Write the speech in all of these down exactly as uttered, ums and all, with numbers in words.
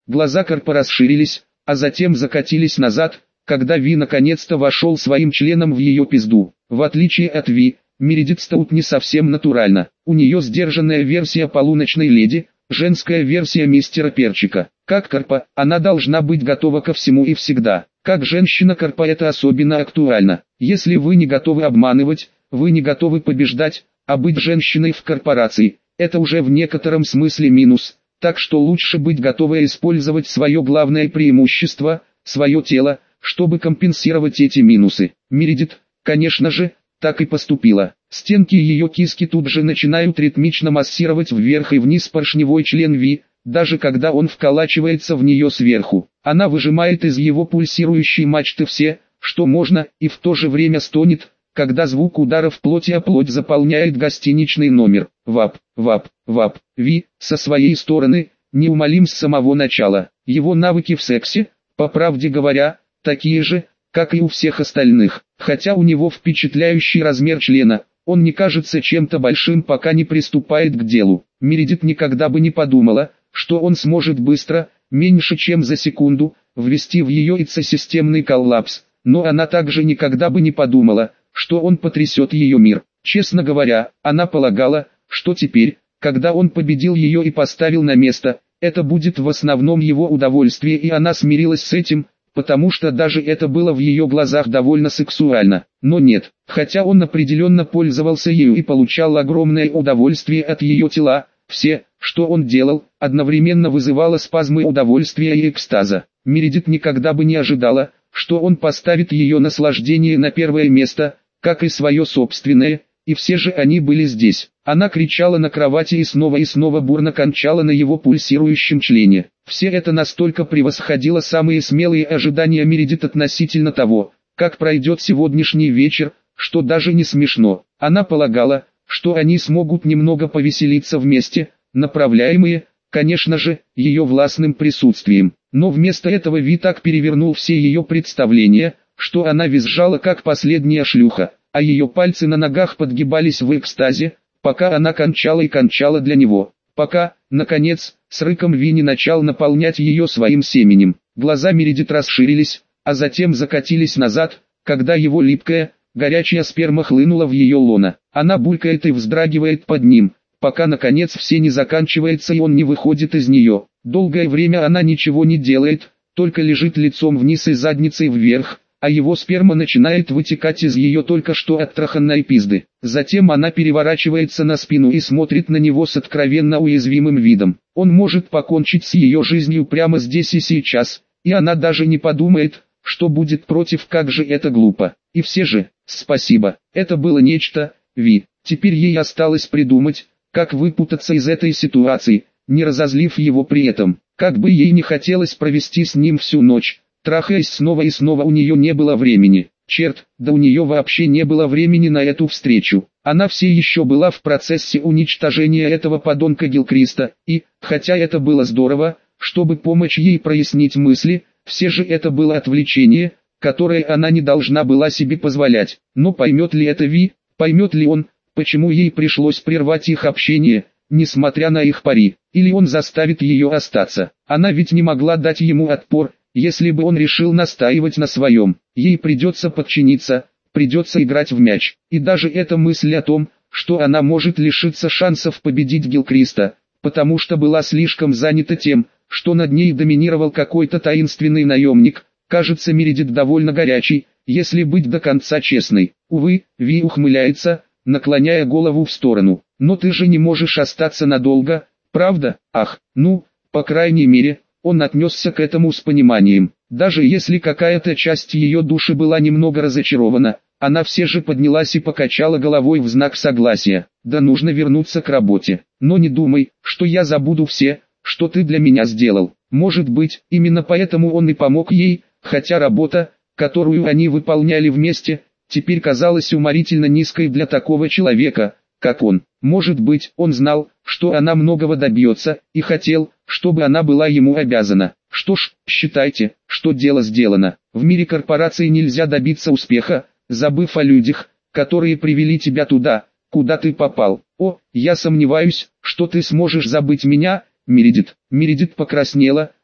Глаза Карпа расширились, а затем закатились назад, когда Ви наконец-то вошел своим членом в ее пизду. В отличие от Ви, Мередит Стоут не совсем натурально. У нее сдержанная версия полуночной леди, женская версия мистера Перчика. Как Карпа, она должна быть готова ко всему и всегда. Как женщина Карпа это особенно актуально. Если вы не готовы обманывать, вы не готовы побеждать, а быть женщиной в корпорации – это уже в некотором смысле минус. Так что лучше быть готовой использовать свое главное преимущество, свое тело, чтобы компенсировать эти минусы. Мередит, конечно же, так и поступила. Стенки ее киски тут же начинают ритмично массировать вверх и вниз поршневой член Ви, даже когда он вколачивается в нее сверху. Она выжимает из его пульсирующей мачты все, что можно, и в то же время стонет, когда звук ударов плоти о плоть заполняет гостиничный номер. Вап, вап, вап. Ви, со своей стороны, неумолим с самого начала. Его навыки в сексе, по правде говоря, такие же, как и у всех остальных. Хотя у него впечатляющий размер члена, он не кажется чем-то большим, пока не приступает к делу. Мередит никогда бы не подумала, что он сможет быстро, меньше чем за секунду, ввести в ее яйца системный коллапс, но она также никогда бы не подумала, что он потрясет ее мир. Честно говоря, она полагала, что теперь, когда он победил ее и поставил на место, это будет в основном его удовольствие, и она смирилась с этим, потому что даже это было в ее глазах довольно сексуально. Но нет, хотя он определенно пользовался ею и получал огромное удовольствие от ее тела, все, что он делал, одновременно вызывало спазмы удовольствия и экстаза. Мередит никогда бы не ожидала, что он поставит ее наслаждение на первое место, как и свое собственное, и все же они были здесь. Она кричала на кровати и снова и снова бурно кончала на его пульсирующем члене. Все это настолько превосходило самые смелые ожидания Мередит относительно того, как пройдет сегодняшний вечер, что даже не смешно. Она полагала, что они смогут немного повеселиться вместе, направляемые, конечно же, ее властным присутствием. Но вместо этого Ви так перевернул все ее представления, что она визжала как последняя шлюха, а ее пальцы на ногах подгибались в экстазе, пока она кончала и кончала для него, пока, наконец, с рыком Ви не начал наполнять ее своим семенем. Глаза Мередит расширились, а затем закатились назад, когда его липкая, горячая сперма хлынула в ее лоно. Она булькает и вздрагивает под ним, пока наконец все не заканчивается и он не выходит из нее. Долгое время она ничего не делает, только лежит лицом вниз и задницей вверх, а его сперма начинает вытекать из ее только что оттраханной пизды. Затем она переворачивается на спину и смотрит на него с откровенно уязвимым видом. Он может покончить с ее жизнью прямо здесь и сейчас, и она даже не подумает, что будет против, как же это глупо. И все же, спасибо, это было нечто, Ви. Теперь ей осталось придумать, как выпутаться из этой ситуации, не разозлив его при этом. Как бы ей не хотелось провести с ним всю ночь, трахаясь снова и снова, у нее не было времени. Черт, да у нее вообще не было времени на эту встречу. Она все еще была в процессе уничтожения этого подонка Гилкриста, и, хотя это было здорово, чтобы помочь ей прояснить мысли, все же это было отвлечение, которое она не должна была себе позволять. Но поймет ли это Ви, поймет ли он, почему ей пришлось прервать их общение, несмотря на их пари, или он заставит ее остаться. Она ведь не могла дать ему отпор, если бы он решил настаивать на своем. Ей придется подчиниться, придется играть в мяч. И даже эта мысль о том, что она может лишиться шансов победить Гилкриста, потому что была слишком занята тем, что над ней доминировал какой-то таинственный наемник, кажется Мередит довольно горячей, если быть до конца честной. Увы, Ви ухмыляется, наклоняя голову в сторону. Но ты же не можешь остаться надолго, правда? Ах, ну, по крайней мере, он отнесся к этому с пониманием. Даже если какая-то часть ее души была немного разочарована, она все же поднялась и покачала головой в знак согласия. Да, нужно вернуться к работе. Но не думай, что я забуду все, что ты для меня сделал. Может быть, именно поэтому он и помог ей, хотя работа, которую они выполняли вместе, теперь казалась уморительно низкой для такого человека, как он. Может быть, он знал, что она многого добьется, и хотел, чтобы она была ему обязана. Что ж, считайте, что дело сделано. В мире корпораций нельзя добиться успеха, забыв о людях, которые привели тебя туда, куда ты попал. О, я сомневаюсь, что ты сможешь забыть меня, Мередит. Мередит покраснела,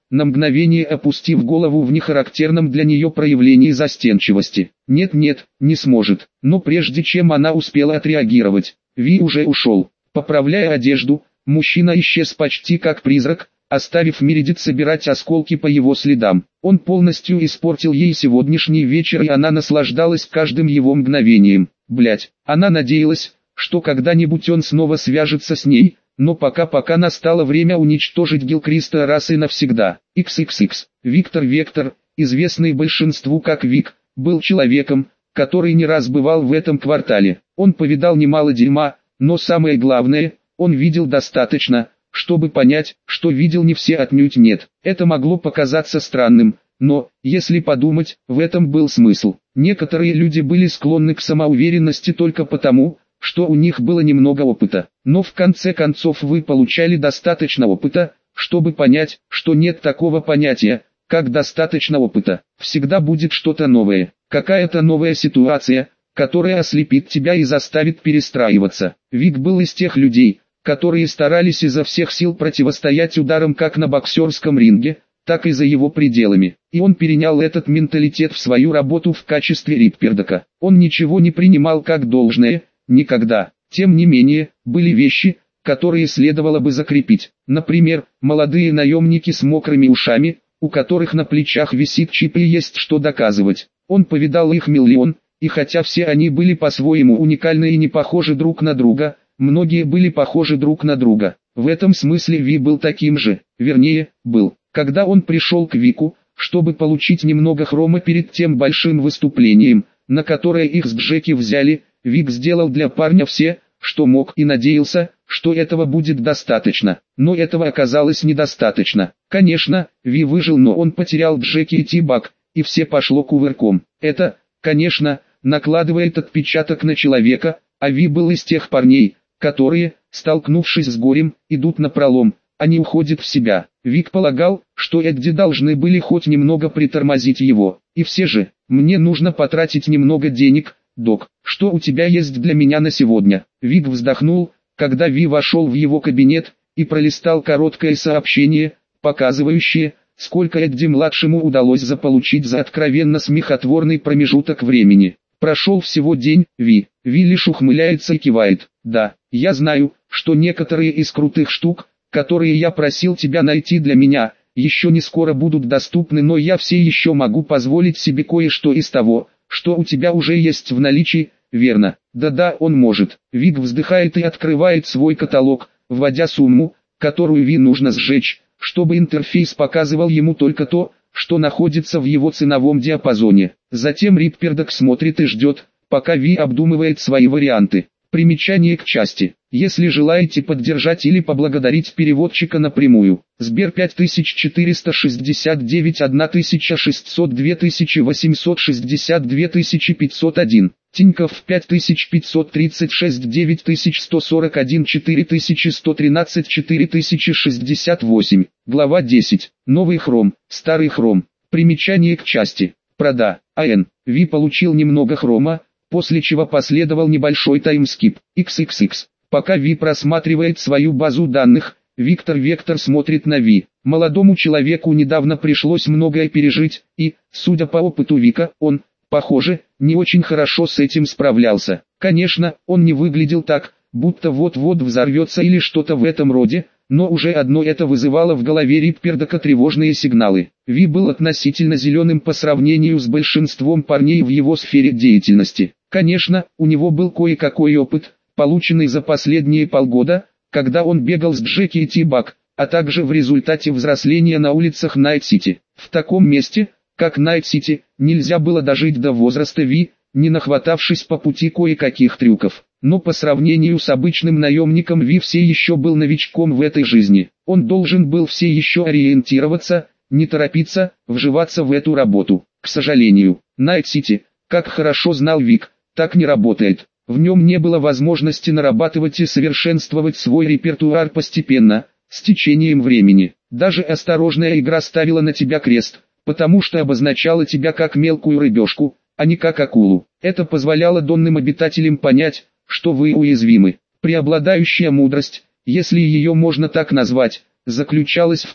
на мгновение опустив голову в нехарактерном для нее проявлении застенчивости. Нет-нет, не сможет. Но прежде чем она успела отреагировать, Ви уже ушел. Поправляя одежду, мужчина исчез почти как призрак, оставив Мередит собирать осколки по его следам. Он полностью испортил ей сегодняшний вечер, и она наслаждалась каждым его мгновением. Блять, она надеялась, что когда-нибудь он снова свяжется с ней, но пока-пока настало время уничтожить Гилкриста раз и навсегда. икс икс икс. Виктор Вектор, известный большинству как Вик, был человеком, который не раз бывал в этом квартале. Он повидал немало дерьма, но самое главное, он видел достаточно, чтобы понять, что видел не все, отнюдь нет. Это могло показаться странным, но, если подумать, в этом был смысл. Некоторые люди были склонны к самоуверенности только потому, что у них было немного опыта. Но в конце концов вы получали достаточно опыта, чтобы понять, что нет такого понятия, как достаточно опыта. Всегда будет что-то новое, какая-то новая ситуация, которая ослепит тебя и заставит перестраиваться. Вик был из тех людей, которые старались изо всех сил противостоять ударам как на боксерском ринге, так и за его пределами. И он перенял этот менталитет в свою работу в качестве Риппердока. Он ничего не принимал как должное, никогда. Тем не менее, были вещи, которые следовало бы закрепить. Например, молодые наемники с мокрыми ушами, у которых на плечах висит чип и есть что доказывать. Он повидал их миллион, и хотя все они были по-своему уникальны и не похожи друг на друга, многие были похожи друг на друга. В этом смысле Ви был таким же, вернее, был. Когда он пришел к Вику, чтобы получить немного хрома перед тем большим выступлением, на которое их с Джеки взяли, Вик сделал для парня все, что мог, и надеялся, что этого будет достаточно. Но этого оказалось недостаточно. Конечно, Ви выжил, но он потерял Джеки и Ти-Баг, и все пошло кувырком. Это, конечно, накладывает отпечаток на человека, а Ви был из тех парней, которые, столкнувшись с горем, идут напролом, а не уходят в себя. Вик полагал, что Эдди должны были хоть немного притормозить его. И все же, мне нужно потратить немного денег, док. Что у тебя есть для меня на сегодня? Вик вздохнул, когда Ви вошел в его кабинет, и пролистал короткое сообщение, показывающее, сколько Эдди-младшему удалось заполучить за откровенно смехотворный промежуток времени. Прошел всего день, Ви. Ви лишь ухмыляется и кивает. Да, я знаю, что некоторые из крутых штук, которые я просил тебя найти для меня, еще не скоро будут доступны, но я все еще могу позволить себе кое-что из того, что у тебя уже есть в наличии, верно? Да-да, он может. Вик вздыхает и открывает свой каталог, вводя сумму, которую Ви нужно сжечь, чтобы интерфейс показывал ему только то, что находится в его ценовом диапазоне. Затем Риппердок смотрит и ждет, пока Ви обдумывает свои варианты. Примечание к части. Если желаете поддержать или поблагодарить переводчика напрямую, Сбер пять тысяч четыреста шестьдесят девять тысяча шестьсот два тысячи восемьсот шестьдесят два тысячи пятьсот один, Тинькофф пять тысяч пятьсот тридцать шесть девять тысяч сто сорок один четыре тысячи сто тринадцать четыре тысячи шестьдесят восемь, глава десять, новый хром, старый хром, примечание к части, прода, АН, Ви получил немного хрома, после чего последовал небольшой таймскип, икс икс икс. Пока Ви просматривает свою базу данных, Виктор Вектор смотрит на Ви. Молодому человеку недавно пришлось многое пережить, и, судя по опыту Вика, он, похоже, не очень хорошо с этим справлялся. Конечно, он не выглядел так, будто вот-вот взорвется или что-то в этом роде, но уже одно это вызывало в голове Риппердока тревожные сигналы. Ви был относительно зеленым по сравнению с большинством парней в его сфере деятельности. Конечно, у него был кое-какой опыт, полученный за последние полгода, когда он бегал с Джеки и Ти-Баг, а также в результате взросления на улицах Найт-Сити. В таком месте, как Найт-Сити, нельзя было дожить до возраста Ви, не нахватавшись по пути кое-каких трюков. Но по сравнению с обычным наемником Ви все еще был новичком в этой жизни. Он должен был все еще ориентироваться, не торопиться, вживаться в эту работу. К сожалению, Найт-Сити, как хорошо знал Вик, так не работает. В нем не было возможности нарабатывать и совершенствовать свой репертуар постепенно, с течением времени. Даже осторожная игра ставила на тебя крест, потому что обозначала тебя как мелкую рыбешку, а не как акулу. Это позволяло донным обитателям понять, что вы уязвимы. Преобладающая мудрость, если ее можно так назвать, заключалась в том,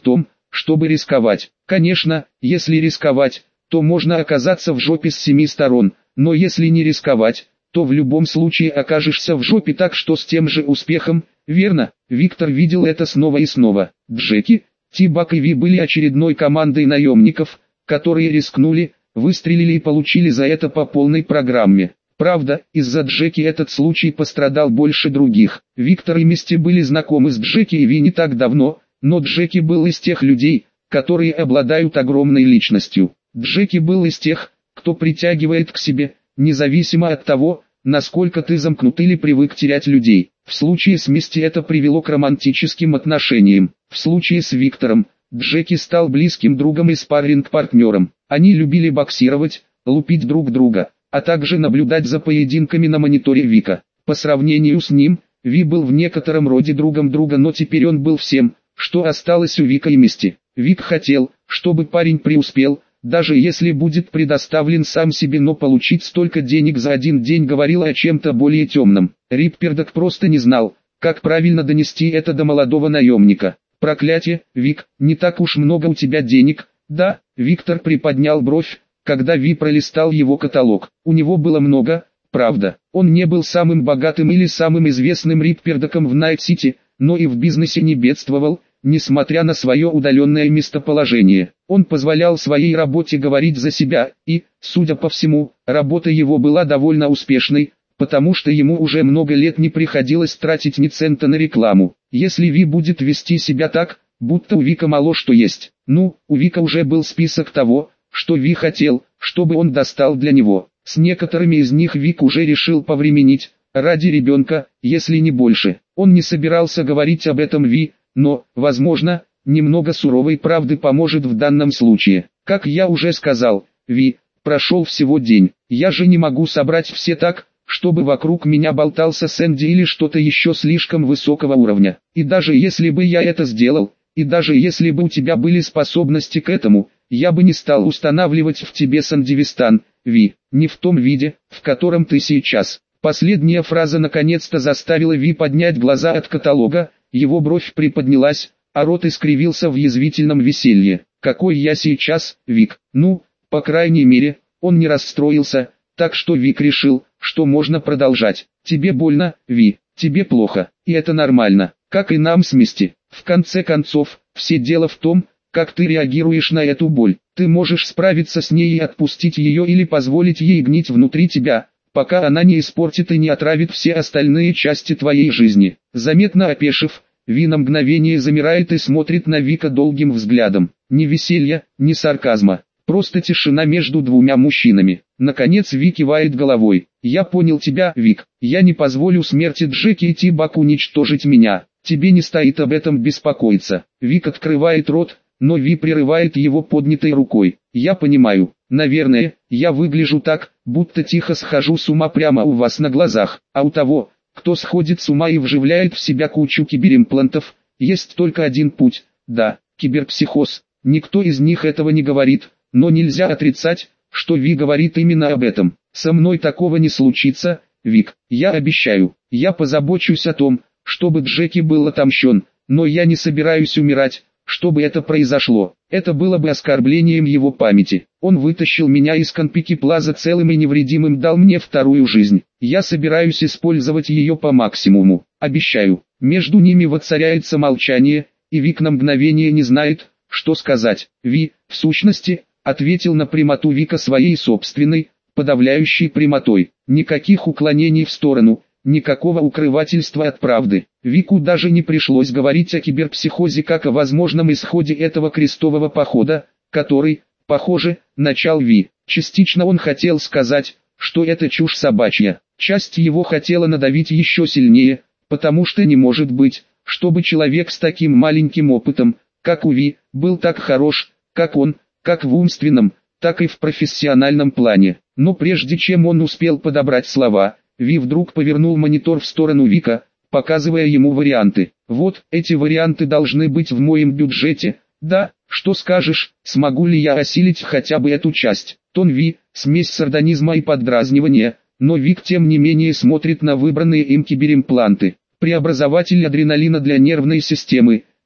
чтобы рисковать. Конечно, если рисковать, то можно оказаться в жопе с семи сторон, но если не рисковать, то в любом случае окажешься в жопе, так что с тем же успехом, верно? Виктор видел это снова и снова. Джеки, Ти-Баг и Ви были очередной командой наемников, которые рискнули, выстрелили и получили за это по полной программе. Правда, из-за Джеки этот случай пострадал больше других. Виктор и Мисти были знакомы с Джеки и Ви не так давно, но Джеки был из тех людей, которые обладают огромной личностью. Джеки был из тех, кто притягивает к себе, независимо от того, насколько ты замкнут или привык терять людей. В случае с Мисти это привело к романтическим отношениям. В случае с Виктором, Джеки стал близким другом и спарринг-партнером. Они любили боксировать, лупить друг друга, а также наблюдать за поединками на мониторе Вика. По сравнению с ним, Ви был в некотором роде другом друга, но теперь он был всем, что осталось у Вика и Мисти. Вик хотел, чтобы парень преуспел, даже если будет предоставлен сам себе, но получить столько денег за один день говорило о чем-то более темном. Риппердок просто не знал, как правильно донести это до молодого наемника. «Проклятие, Вик, не так уж много у тебя денег, да?» Виктор приподнял бровь, когда Ви пролистал его каталог. У него было много, правда. Он не был самым богатым или самым известным Риппердоком в Найт-Сити, но и в бизнесе не бедствовал, несмотря на свое удаленное местоположение. Он позволял своей работе говорить за себя, и, судя по всему, работа его была довольно успешной, потому что ему уже много лет не приходилось тратить ни цента на рекламу. Если Ви будет вести себя так, будто у Вика мало что есть, ну, у Вика уже был список того, что Ви хотел, чтобы он достал для него. С некоторыми из них Вик уже решил повременить, ради ребенка, если не больше. Он не собирался говорить об этом Ви, но, возможно, немного суровой правды поможет в данном случае. Как я уже сказал, Ви, прошел всего день. Я же не могу собрать все так, чтобы вокруг меня болтался Сэнди или что-то еще слишком высокого уровня. И даже если бы я это сделал, и даже если бы у тебя были способности к этому, я бы не стал устанавливать в тебе Сандивистан, Ви, не в том виде, в котором ты сейчас. Последняя фраза наконец-то заставила Ви поднять глаза от каталога, его бровь приподнялась, а рот искривился в язвительном веселье. «Какой я сейчас, Вик?» Ну, по крайней мере, он не расстроился, так что Вик решил, что можно продолжать. «Тебе больно, Ви, тебе плохо, и это нормально, как и нам с Мисти. В конце концов, все дело в том, как ты реагируешь на эту боль. Ты можешь справиться с ней и отпустить ее или позволить ей гнить внутри тебя, пока она не испортит и не отравит все остальные части твоей жизни». Заметно опешив, Ви на мгновение замирает и смотрит на Вика долгим взглядом. Ни веселья, ни сарказма, просто тишина между двумя мужчинами. Наконец Ви кивает головой. «Я понял тебя, Вик. Я не позволю смерти Джеки и Ти-Баг уничтожить меня. Тебе не стоит об этом беспокоиться». Вик открывает рот, но Ви прерывает его поднятой рукой. «Я понимаю. Наверное, я выгляжу так, будто тихо схожу с ума прямо у вас на глазах, а у того, кто сходит с ума и вживляет в себя кучу киберимплантов, есть только один путь, да, киберпсихоз. Никто из них этого не говорит, но нельзя отрицать, что Ви говорит именно об этом. Со мной такого не случится, Вик, я обещаю. Я позабочусь о том, чтобы Джеки был отомщен, но я не собираюсь умирать, чтобы это произошло. Это было бы оскорблением его памяти. Он вытащил меня из Конпики Плаза целым и невредимым, дал мне вторую жизнь. Я собираюсь использовать ее по максимуму. Обещаю». Между ними воцаряется молчание, и Вик на мгновение не знает, что сказать. Ви, в сущности, ответил на прямоту Вика своей собственной, подавляющей прямотой. Никаких уклонений в сторону, никакого укрывательства от правды. Вику даже не пришлось говорить о киберпсихозе как о возможном исходе этого крестового похода, который, похоже, начал Ви. Частично он хотел сказать, что это чушь собачья. Часть его хотела надавить еще сильнее, потому что не может быть, чтобы человек с таким маленьким опытом, как у Ви, был так хорош, как он, как в умственном, так и в профессиональном плане. Но прежде чем он успел подобрать слова, Ви вдруг повернул монитор в сторону Вика, показывая ему варианты. «Вот, эти варианты должны быть в моем бюджете, да? Что скажешь, смогу ли я осилить хотя бы эту часть?» Тон Ви, смесь сардонизма и поддразнивания, но Вик тем не менее смотрит на выбранные им киберимпланты. Преобразователь адреналина для нервной системы,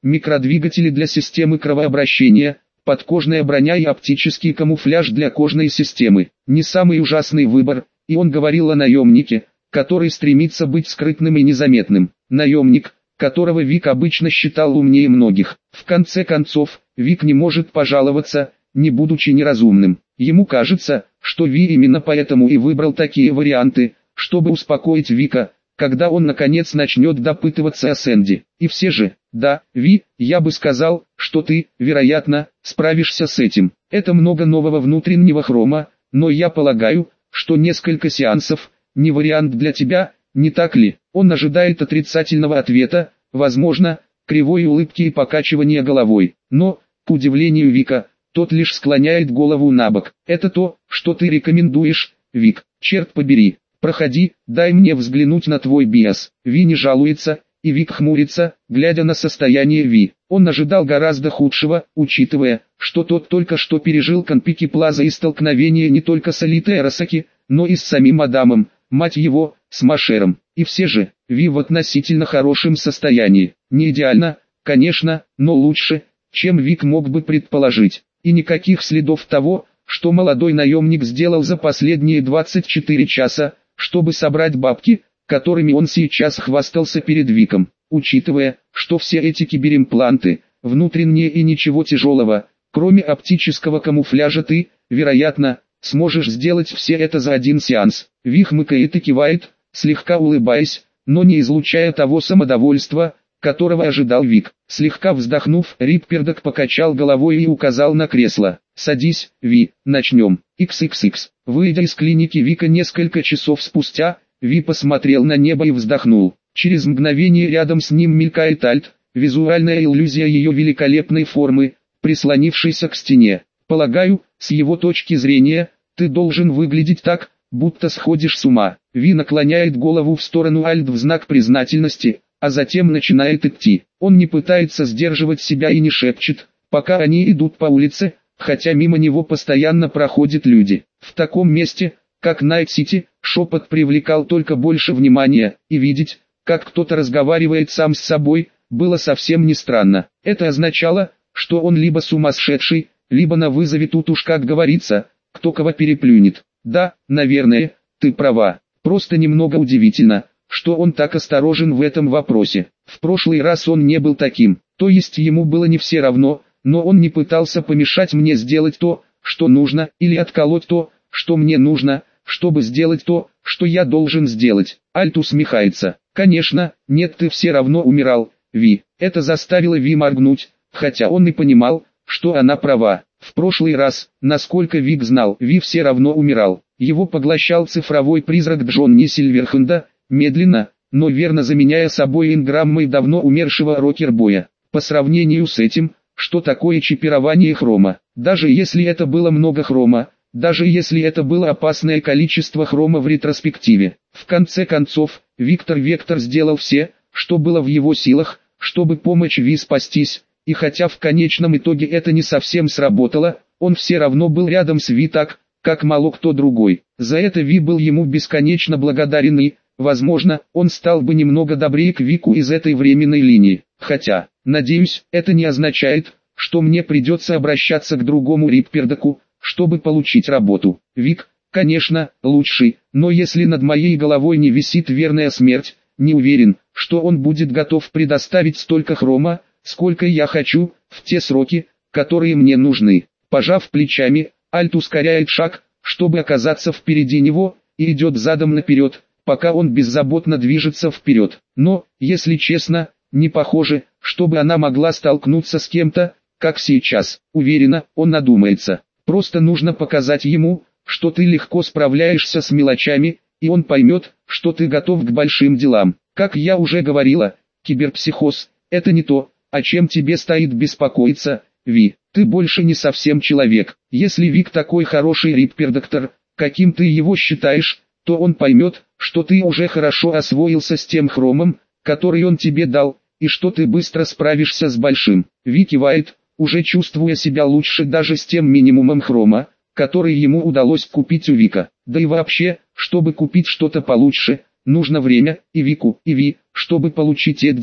микродвигатели для системы кровообращения, подкожная броня и оптический камуфляж для кожной системы. Не самый ужасный выбор, и он говорил о наемнике, который стремится быть скрытным и незаметным. Наемник, которого Вик обычно считал умнее многих. В конце концов, Вик не может пожаловаться, не будучи неразумным. Ему кажется, что Ви именно поэтому и выбрал такие варианты, чтобы успокоить Вика, когда он наконец начнет допытываться о Сэнди. И все же, да, Ви, я бы сказал, что ты, вероятно, справишься с этим. Это много нового внутреннего хрома, но я полагаю, что несколько сеансов – не вариант для тебя, не так ли? Он ожидает отрицательного ответа, возможно, кривой улыбки и покачивания головой. Но, к удивлению Вика, тот лишь склоняет голову набок. Это то, что ты рекомендуешь, Вик. Черт побери, проходи, дай мне взглянуть на твой биос. Ви не жалуется, и Вик хмурится, глядя на состояние Ви. Он ожидал гораздо худшего, учитывая, что тот только что пережил Конпики Плаза и столкновение не только с Алитой Арасаки, но и с самим Адамом, мать его, с Машером. И все же, Ви в относительно хорошем состоянии. Не идеально, конечно, но лучше, чем Вик мог бы предположить. И никаких следов того, что молодой наемник сделал за последние двадцать четыре часа, чтобы собрать бабки, которыми он сейчас хвастался перед Виком. Учитывая, что все эти киберимпланты, внутренние и ничего тяжелого, кроме оптического камуфляжа ты, вероятно, сможешь сделать все это за один сеанс. Ви хмыкает и кивает, слегка улыбаясь, но не излучая того самодовольства, которого ожидал Вик. Слегка вздохнув, Риппердок покачал головой и указал на кресло. «Садись, Ви, начнем». икс икс икс. Выйдя из клиники Вика несколько часов спустя, Ви посмотрел на небо и вздохнул. Через мгновение рядом с ним мелькает Альт, визуальная иллюзия ее великолепной формы, прислонившейся к стене. «Полагаю, с его точки зрения, ты должен выглядеть так, будто сходишь с ума». Ви наклоняет голову в сторону Альт в знак признательности, а затем начинает идти. Он не пытается сдерживать себя и не шепчет, пока они идут по улице, хотя мимо него постоянно проходят люди. В таком месте, как Найт-Сити, шепот привлекал только больше внимания, и видеть, как кто-то разговаривает сам с собой, было совсем не странно. Это означало, что он либо сумасшедший, либо на вызове тут уж как говорится, кто кого переплюнет. Да, наверное, ты права. Просто немного удивительно, что он так осторожен в этом вопросе. В прошлый раз он не был таким, то есть ему было не все равно, но он не пытался помешать мне сделать то, что нужно, или отколоть то, что мне нужно, чтобы сделать то, что я должен сделать. Альт усмехается. Конечно, нет, ты все равно умирал, Ви. Это заставило Ви моргнуть, хотя он и понимал, что она права. В прошлый раз, насколько Вик знал, Ви все равно умирал. Его поглощал цифровой призрак Джонни Сильверхенда, медленно, но верно заменяя собой инграммой давно умершего рокербоя. По сравнению с этим, что такое чипирование хрома? Даже если это было много хрома, даже если это было опасное количество хрома в ретроспективе. В конце концов, Виктор Вектор сделал все, что было в его силах, чтобы помочь Ви спастись, и хотя в конечном итоге это не совсем сработало, он все равно был рядом с Ви так, как мало кто другой. За это Ви был ему бесконечно благодарен и, возможно, он стал бы немного добрее к Вику из этой временной линии. Хотя, надеюсь, это не означает, что мне придется обращаться к другому Риппердоку, чтобы получить работу. Вик, конечно, лучший, но если над моей головой не висит верная смерть, не уверен, что он будет готов предоставить столько хрома, сколько я хочу, в те сроки, которые мне нужны. Пожав плечами, Альт ускоряет шаг, чтобы оказаться впереди него, и идет задом наперед, пока он беззаботно движется вперед. Но, если честно, не похоже, чтобы она могла столкнуться с кем-то, как сейчас. Уверена, он надумается. Просто нужно показать ему, что ты легко справляешься с мелочами, и он поймет, что ты готов к большим делам. Как я уже говорила, киберпсихоз – это не то, о чем тебе стоит беспокоиться, Ви. Ты больше не совсем человек. Если Вик такой хороший риппердоктор, каким ты его считаешь, то он поймет, что ты уже хорошо освоился с тем хромом, который он тебе дал, и что ты быстро справишься с большим. Ви кивает, уже чувствуя себя лучше даже с тем минимумом хрома, который ему удалось купить у Вика. Да и вообще, чтобы купить что-то получше, нужно время, и Вику, и Ви, чтобы получить Эдди,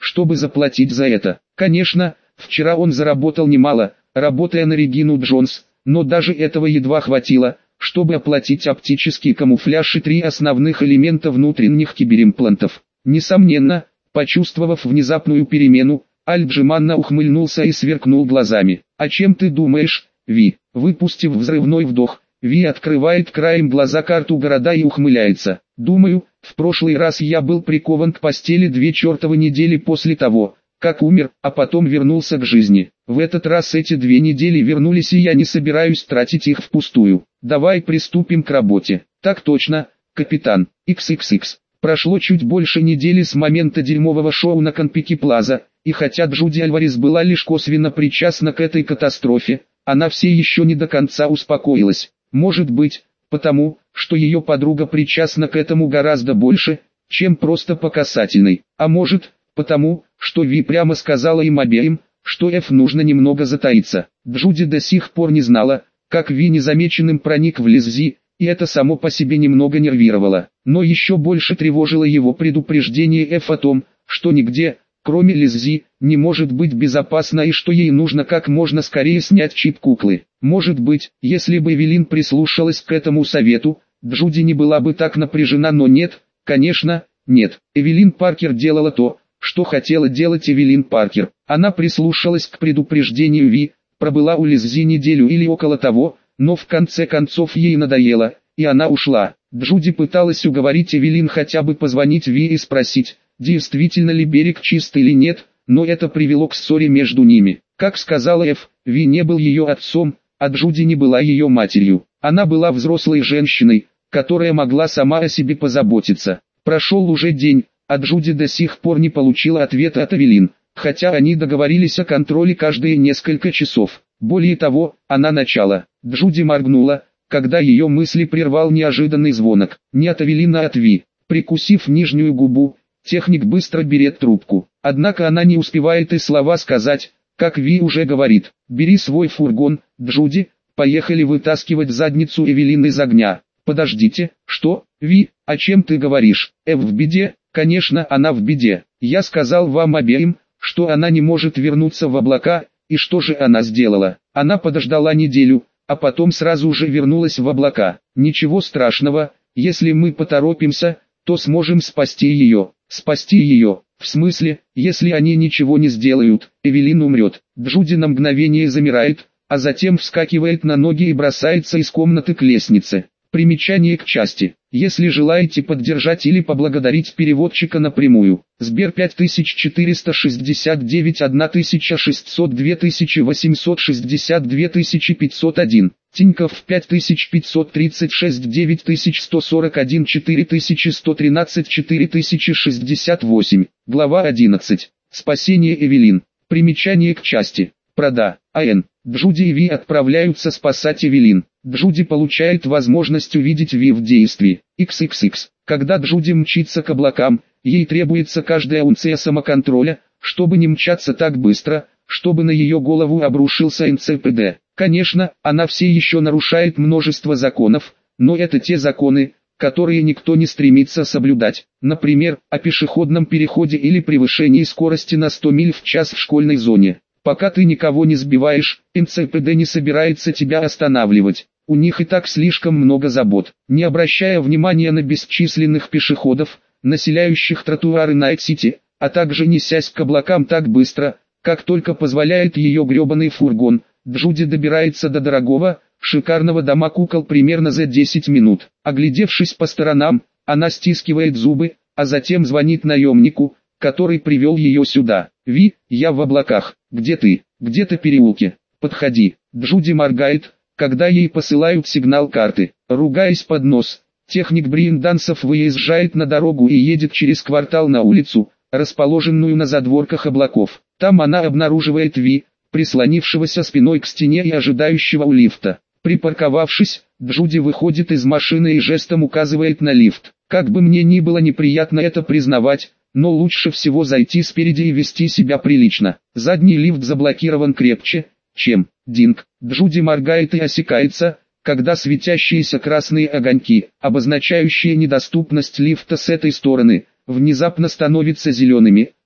чтобы заплатить за это. Конечно, вчера он заработал немало, работая на Регину Джонс, но даже этого едва хватило, чтобы оплатить оптический камуфляж и три основных элемента внутренних киберимплантов. Несомненно, почувствовав внезапную перемену, Аль-Джиманна ухмыльнулся и сверкнул глазами. «О чем ты думаешь, Ви?» Выпустив взрывной вдох, Ви открывает краем глаза карту города и ухмыляется. «Думаю, в прошлый раз я был прикован к постели две чертовы недели после того, как умер, а потом вернулся к жизни. В этот раз эти две недели вернулись, и я не собираюсь тратить их впустую. Давай приступим к работе». «Так точно, капитан. икс икс икс». Прошло чуть больше недели с момента дерьмового шоу на Конпеки Плаза, и хотя Джуди Альварес была лишь косвенно причастна к этой катастрофе, она все еще не до конца успокоилась. Может быть, потому, что ее подруга причастна к этому гораздо больше, чем просто по касательной. А может, потому, что Ви прямо сказала им обеим, что Эф нужно немного затаиться. Джуди до сих пор не знала, как Ви незамеченным проник в Лиззи, и это само по себе немного нервировало. Но еще больше тревожило его предупреждение Эф о том, что нигде, кроме Лиззи, не может быть безопасно и что ей нужно как можно скорее снять чип куклы. Может быть, если бы Эвелин прислушалась к этому совету, Джуди не была бы так напряжена, но нет, конечно, нет. Эвелин Паркер делала то, что хотела делать Эвелин Паркер. Она прислушалась к предупреждению Ви, пробыла у Лиззи неделю или около того, но в конце концов ей надоело, и она ушла. Джуди пыталась уговорить Эвелин хотя бы позвонить Ви и спросить, действительно ли берег чист или нет, но это привело к ссоре между ними. Как сказала Эф, Ви не был ее отцом, а Джуди не была ее матерью. Она была взрослой женщиной, которая могла сама о себе позаботиться. Прошел уже день, а Джуди до сих пор не получила ответа от Эвелин, хотя они договорились о контроле каждые несколько часов. Более того, она начала. Джуди моргнула, когда ее мысли прервал неожиданный звонок. Не от Эвелин, а от Ви. Прикусив нижнюю губу, техник быстро берет трубку. Однако она не успевает и слова сказать, как Ви уже говорит. «Бери свой фургон, Джуди, поехали вытаскивать задницу Эвелин из огня». «Подождите, что, Ви, о чем ты говоришь? Эв в беде?» «Конечно, она в беде. Я сказал вам обеим, что она не может вернуться в облака, и что же она сделала? Она подождала неделю, а потом сразу же вернулась в облака. Ничего страшного, если мы поторопимся, то сможем спасти ее». «Спасти ее? В смысле, если они ничего не сделают, Эвелин умрет». Джуди на мгновение замирает, а затем вскакивает на ноги и бросается из комнаты к лестнице. Примечание к части. Если желаете поддержать или поблагодарить переводчика напрямую. Сбер пять тысяч четыреста шестьдесят девять тысяча шестьсот два восемьсот шестьдесят два пятьсот один. Тинькофф пять тысяч пятьсот тридцать шесть девять сто сорок один четыре сто тринадцать четыре шестьдесят восемь. Глава одиннадцать. Спасение Эвелин. Примечание к части. Прода. АН. Джуди и Ви отправляются спасать Эвелин. Джуди получает возможность увидеть Ви в действии. икс икс икс. Когда Джуди мчится к облакам, ей требуется каждая унция самоконтроля, чтобы не мчаться так быстро, чтобы на ее голову обрушился эн цэ пэ дэ. Конечно, она все еще нарушает множество законов, но это те законы, которые никто не стремится соблюдать. Например, о пешеходном переходе или превышении скорости на сто миль в час в школьной зоне. Пока ты никого не сбиваешь, эн цэ пэ дэ не собирается тебя останавливать. У них и так слишком много забот. Не обращая внимания на бесчисленных пешеходов, населяющих тротуары Найт-Сити, а также несясь к облакам так быстро, как только позволяет ее гребаный фургон, Джуди добирается до дорогого, шикарного дома кукол примерно за десять минут. Оглядевшись по сторонам, она стискивает зубы, а затем звонит наемнику, который привел ее сюда. «Ви, я в облаках. Где ты? Где-то в переулке. Подходи». Джуди моргает, когда ей посылают сигнал карты. Ругаясь под нос, техник Бриндансов выезжает на дорогу и едет через квартал на улицу, расположенную на задворках облаков. Там она обнаруживает Ви, прислонившегося спиной к стене и ожидающего у лифта. Припарковавшись, Джуди выходит из машины и жестом указывает на лифт. Как бы мне ни было неприятно это признавать, но лучше всего зайти спереди и вести себя прилично. Задний лифт заблокирован крепче, чем динг. Джуди моргает и осекается, когда светящиеся красные огоньки, обозначающие недоступность лифта с этой стороны, внезапно становятся зелеными,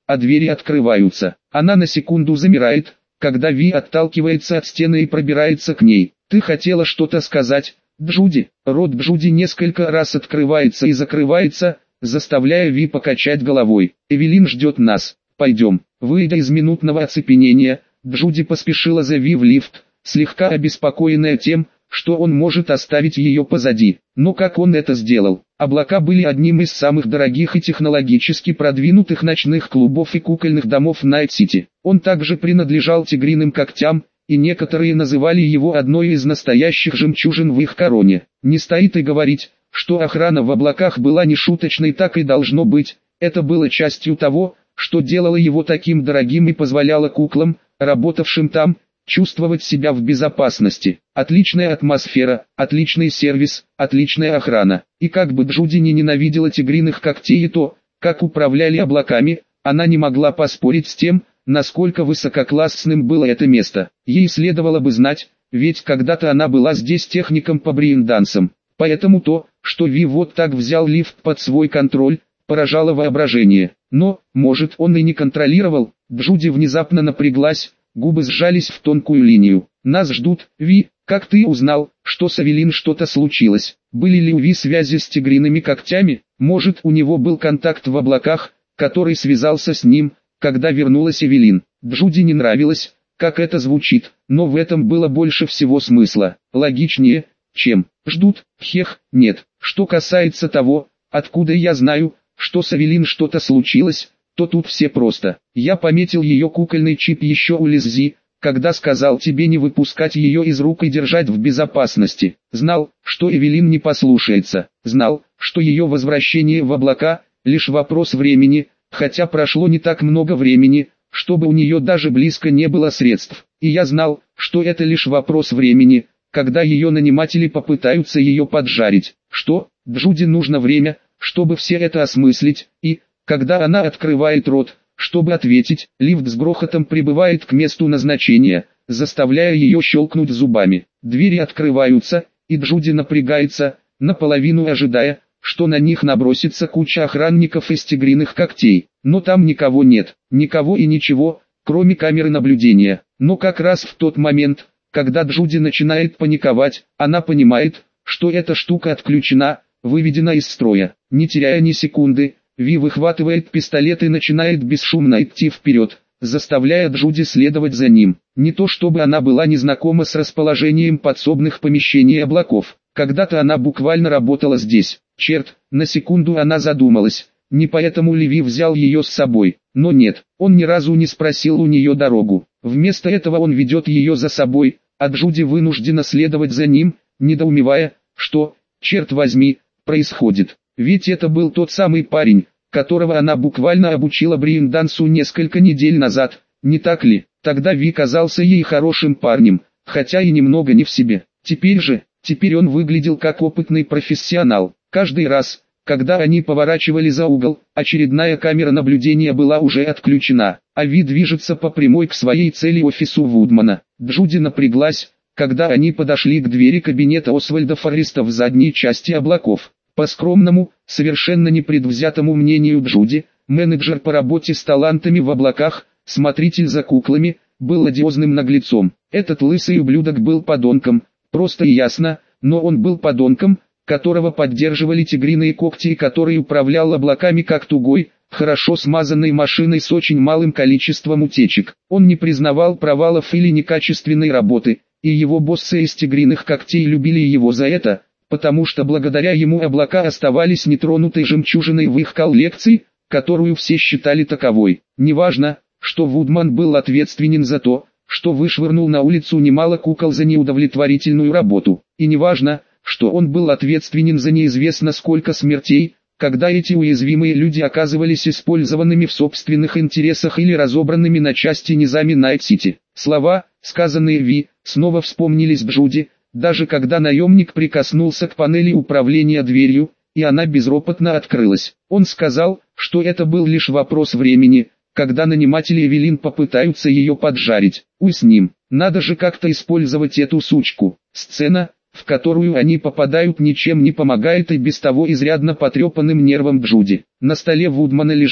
а двери открываются. Она на секунду замирает, когда Ви отталкивается от стены и пробирается к ней. «Ты хотела что-то сказать, Джуди?» Рот Джуди несколько раз открывается и закрывается, заставляя Ви покачать головой. «Эвелин ждет нас. Пойдем». Выйдя из минутного оцепенения, Джуди поспешила за Ви в лифт, слегка обеспокоенная тем, что он может оставить ее позади. Но как он это сделал? Облака были одним из самых дорогих и технологически продвинутых ночных клубов и кукольных домов в Найт-Сити. Он также принадлежал тигриным когтям, и некоторые называли его одной из настоящих жемчужин в их короне. Не стоит и говорить, что охрана в облаках была нешуточной, так и должно быть. Это было частью того, что делало его таким дорогим и позволяло куклам, работавшим там, чувствовать себя в безопасности. Отличная атмосфера, отличный сервис, отличная охрана. И как бы Джуди не ненавидела тигриных когтей и то, как управляли облаками, она не могла поспорить с тем, насколько высококлассным было это место. Ей следовало бы знать, ведь когда-то она была здесь техником по брейн-дансам. Поэтому то, что Ви вот так взял лифт под свой контроль, поражало воображение. Но, может, он и не контролировал. Джуди внезапно напряглась, губы сжались в тонкую линию. «Нас ждут, Ви, как ты узнал, что с Эвелин что-то случилось? Были ли у Ви связи с тигриными когтями? Может, у него был контакт в облаках, который связался с ним, когда вернулась Эвелин?» Джуди не нравилось, как это звучит, но в этом было больше всего смысла. Логичнее, чем «ждут», хех, нет. Что касается того, откуда я знаю, что с Эвелин что-то случилось, то тут все просто. Я пометил ее кукольный чип еще у Лиззи, когда сказал тебе не выпускать ее из рук и держать в безопасности. Знал, что Эвелин не послушается. Знал, что ее возвращение в облака – лишь вопрос времени, хотя прошло не так много времени, чтобы у нее даже близко не было средств. И я знал, что это лишь вопрос времени, когда ее наниматели попытаются ее поджарить. Что, Джуди нужно время, чтобы все это осмыслить, и, когда она открывает рот, чтобы ответить, лифт с грохотом прибывает к месту назначения, заставляя ее щелкнуть зубами. Двери открываются, и Джуди напрягается, наполовину ожидая, что на них набросится куча охранников из тигриных когтей. Но там никого нет, никого и ничего, кроме камеры наблюдения. Но как раз в тот момент, когда Джуди начинает паниковать, она понимает, что эта штука отключена, выведена из строя. Не теряя ни секунды, Ви выхватывает пистолет и начинает бесшумно идти вперед, заставляя Джуди следовать за ним. Не то чтобы она была незнакома с расположением подсобных помещений облаков. Когда-то она буквально работала здесь. Черт, на секунду она задумалась, не поэтому ли Ви взял ее с собой. Но нет, он ни разу не спросил у нее дорогу. Вместо этого он ведет ее за собой, а Джуди вынуждена следовать за ним, недоумевая, что, черт возьми, происходит. Ведь это был тот самый парень, которого она буквально обучила брейн-дансу несколько недель назад, не так ли? Тогда Ви казался ей хорошим парнем, хотя и немного не в себе. Теперь же, теперь он выглядел как опытный профессионал. Каждый раз, когда они поворачивали за угол, очередная камера наблюдения была уже отключена, а Ви движется по прямой к своей цели, офису Вудмана. Джуди напряглась, когда они подошли к двери кабинета Освальда Форреста в задней части облаков. По скромному, совершенно непредвзятому мнению Джуди, менеджер по работе с талантами в облаках, смотритель за куклами, был одиозным наглецом. Этот лысый ублюдок был подонком, просто и ясно, но он был подонком, которого поддерживали тигриные когти и который управлял облаками как тугой, хорошо смазанной машиной с очень малым количеством утечек. Он не признавал провалов или некачественной работы, и его боссы из тигриных когтей любили его за это, потому что благодаря ему облака оставались нетронутой жемчужиной в их коллекции, которую все считали таковой. Неважно, что Вудман был ответственен за то, что вышвырнул на улицу немало кукол за неудовлетворительную работу, и неважно, что он был ответственен за неизвестно сколько смертей, когда эти уязвимые люди оказывались использованными в собственных интересах или разобранными на части низами Найт-Сити. Слова, сказанные Ви, снова вспомнились Джуди, даже когда наемник прикоснулся к панели управления дверью, и она безропотно открылась. Он сказал, что это был лишь вопрос времени, когда наниматели Эвелин попытаются ее поджарить. Уй с ним, надо же как-то использовать эту сучку. Сцена, в которую они попадают, ничем не помогает и без того изрядно потрепанным нервам Джуди. На столе Вудмана лежит,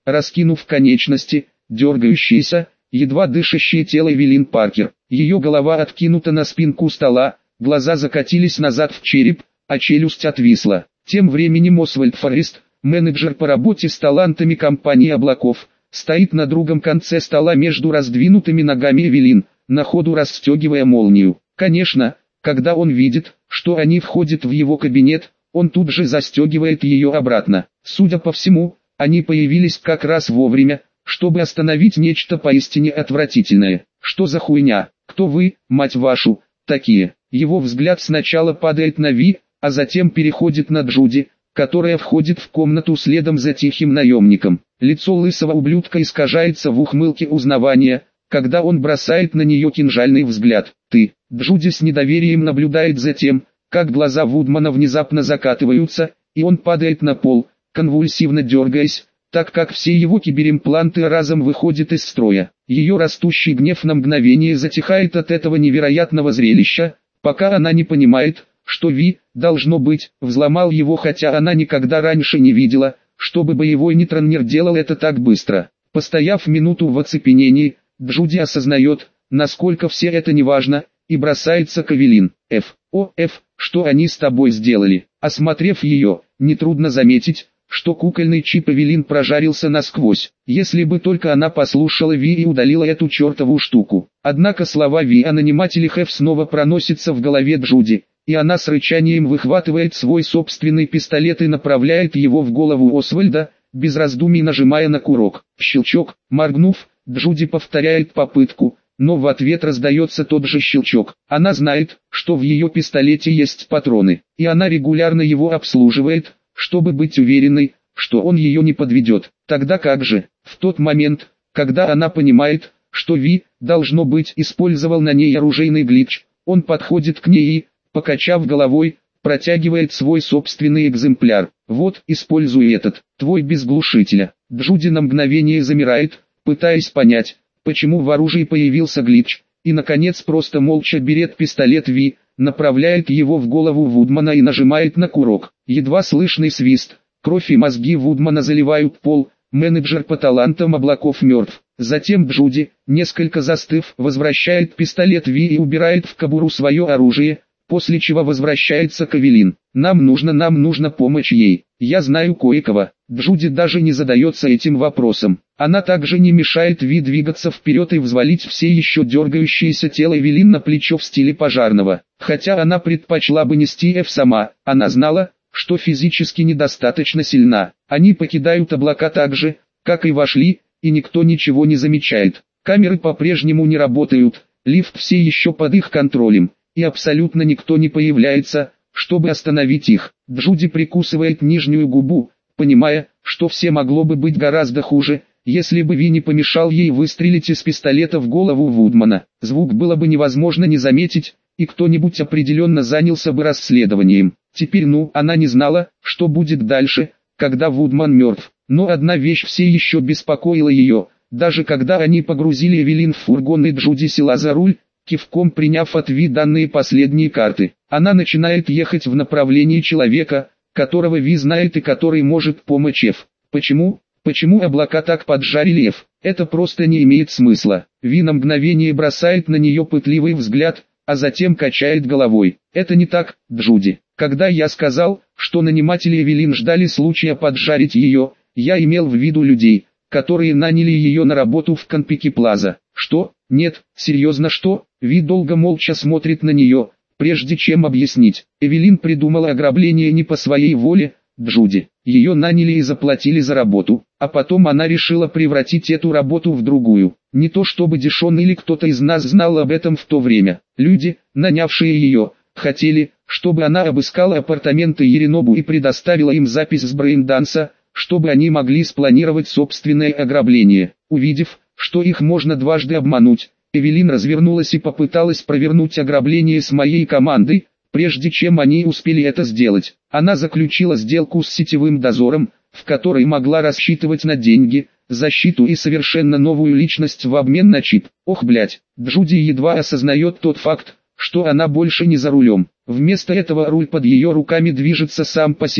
раскинув конечности, дергающееся, едва дышащее тело Эвелин Паркер. Ее голова откинута на спинку стола, глаза закатились назад в череп, а челюсть отвисла. Тем временем Освальд Форест, менеджер по работе с талантами компании «Облаков», стоит на другом конце стола между раздвинутыми ногами Эвелин, на ходу расстегивая молнию. Конечно, когда он видит, что они входят в его кабинет, он тут же застегивает ее обратно. Судя по всему, они появились как раз вовремя, чтобы остановить нечто поистине отвратительное. Что за хуйня? Кто вы, мать вашу, такие? Его взгляд сначала падает на Ви, а затем переходит на Джуди, которая входит в комнату следом за тихим наемником. Лицо лысого ублюдка искажается в ухмылке узнавания, когда он бросает на нее кинжальный взгляд. «Ты». Джуди с недоверием наблюдает за тем, как глаза Вудмана внезапно закатываются, и он падает на пол, конвульсивно дергаясь, так как все его киберимпланты разом выходят из строя. Ее растущий гнев на мгновение затихает от этого невероятного зрелища, пока она не понимает, что Ви, должно быть, взломал его, хотя она никогда раньше не видела, чтобы боевой нетронер делал это так быстро. Постояв минуту в оцепенении, Джуди осознает, насколько все это неважно, и бросается к Эвелин. «Ф, о, Ф, что они с тобой сделали?» Осмотрев ее, нетрудно заметить, что кукольный чип Эвелин прожарился насквозь, если бы только она послушала Ви и удалила эту чертову штуку. Однако слова Ви о нанимателе Хэв снова проносятся в голове Джуди, и она с рычанием выхватывает свой собственный пистолет и направляет его в голову Освальда, без раздумий нажимая на курок. Щелчок, моргнув, Джуди повторяет попытку, но в ответ раздается тот же щелчок. Она знает, что в ее пистолете есть патроны, и она регулярно его обслуживает, чтобы быть уверенной, что он ее не подведет. Тогда как же, в тот момент, когда она понимает, что Ви, должно быть, использовал на ней оружейный глитч, он подходит к ней и, покачав головой, протягивает свой собственный экземпляр. «Вот, используй этот, твой без глушителя». Джуди на мгновение замирает, пытаясь понять, почему в оружии появился глитч, и наконец просто молча берет пистолет Ви, направляет его в голову Вудмана и нажимает на курок. Едва слышный свист, кровь и мозги Вудмана заливают пол, менеджер по талантам облаков мертв. Затем Джуди, несколько застыв, возвращает пистолет Ви и убирает в кобуру свое оружие, после чего возвращается к Эвелин. «Нам нужно, нам нужно помочь ей. Я знаю кое-кого». Джуди даже не задается этим вопросом. Она также не мешает Ви двигаться вперед и взвалить все еще дергающееся тело Эвелин на плечо в стиле пожарного. Хотя она предпочла бы нести Эф сама, она знала, что физически недостаточно сильна. Они покидают облака так же, как и вошли, и никто ничего не замечает. Камеры по-прежнему не работают, лифт все еще под их контролем, и абсолютно никто не появляется, чтобы остановить их. Джуди прикусывает нижнюю губу, понимая, что все могло бы быть гораздо хуже, если бы Ви не помешал ей выстрелить из пистолета в голову Вудмана. Звук было бы невозможно не заметить, и кто-нибудь определенно занялся бы расследованием. Теперь ну, она не знала, что будет дальше, когда Вудман мертв. Но одна вещь все еще беспокоила ее, даже когда они погрузили Эвелин в фургон и Джуди села за руль, кивком приняв от Ви данные последние карты. Она начинает ехать в направлении человека, которого Ви знает и который может помочь Эф. Почему? Почему облака так поджарили Эф? Это просто не имеет смысла. Ви на мгновение бросает на нее пытливый взгляд, а затем качает головой. Это не так, Джуди. Когда я сказал, что наниматели Эвелин ждали случая поджарить ее, я имел в виду людей, которые наняли ее на работу в Конпики Плаза. Что? Нет, серьезно что? Ви долго молча смотрит на нее, прежде чем объяснить. Эвелин придумала ограбление не по своей воле, Джуди. Ее наняли и заплатили за работу, а потом она решила превратить эту работу в другую. Не то чтобы Дишон или кто-то из нас знал об этом в то время. Люди, нанявшие ее, хотели, чтобы она обыскала апартаменты Еринобу и предоставила им запись с брейнданса, чтобы они могли спланировать собственное ограбление. Увидев, что их можно дважды обмануть, Эвелин развернулась и попыталась провернуть ограбление с моей командой, прежде чем они успели это сделать. Она заключила сделку с сетевым дозором, в которой могла рассчитывать на деньги, защиту и совершенно новую личность в обмен на чип. Ох блять, Джуди едва осознает тот факт, что она больше не за рулем. Вместо этого руль под ее руками движется сам по себе,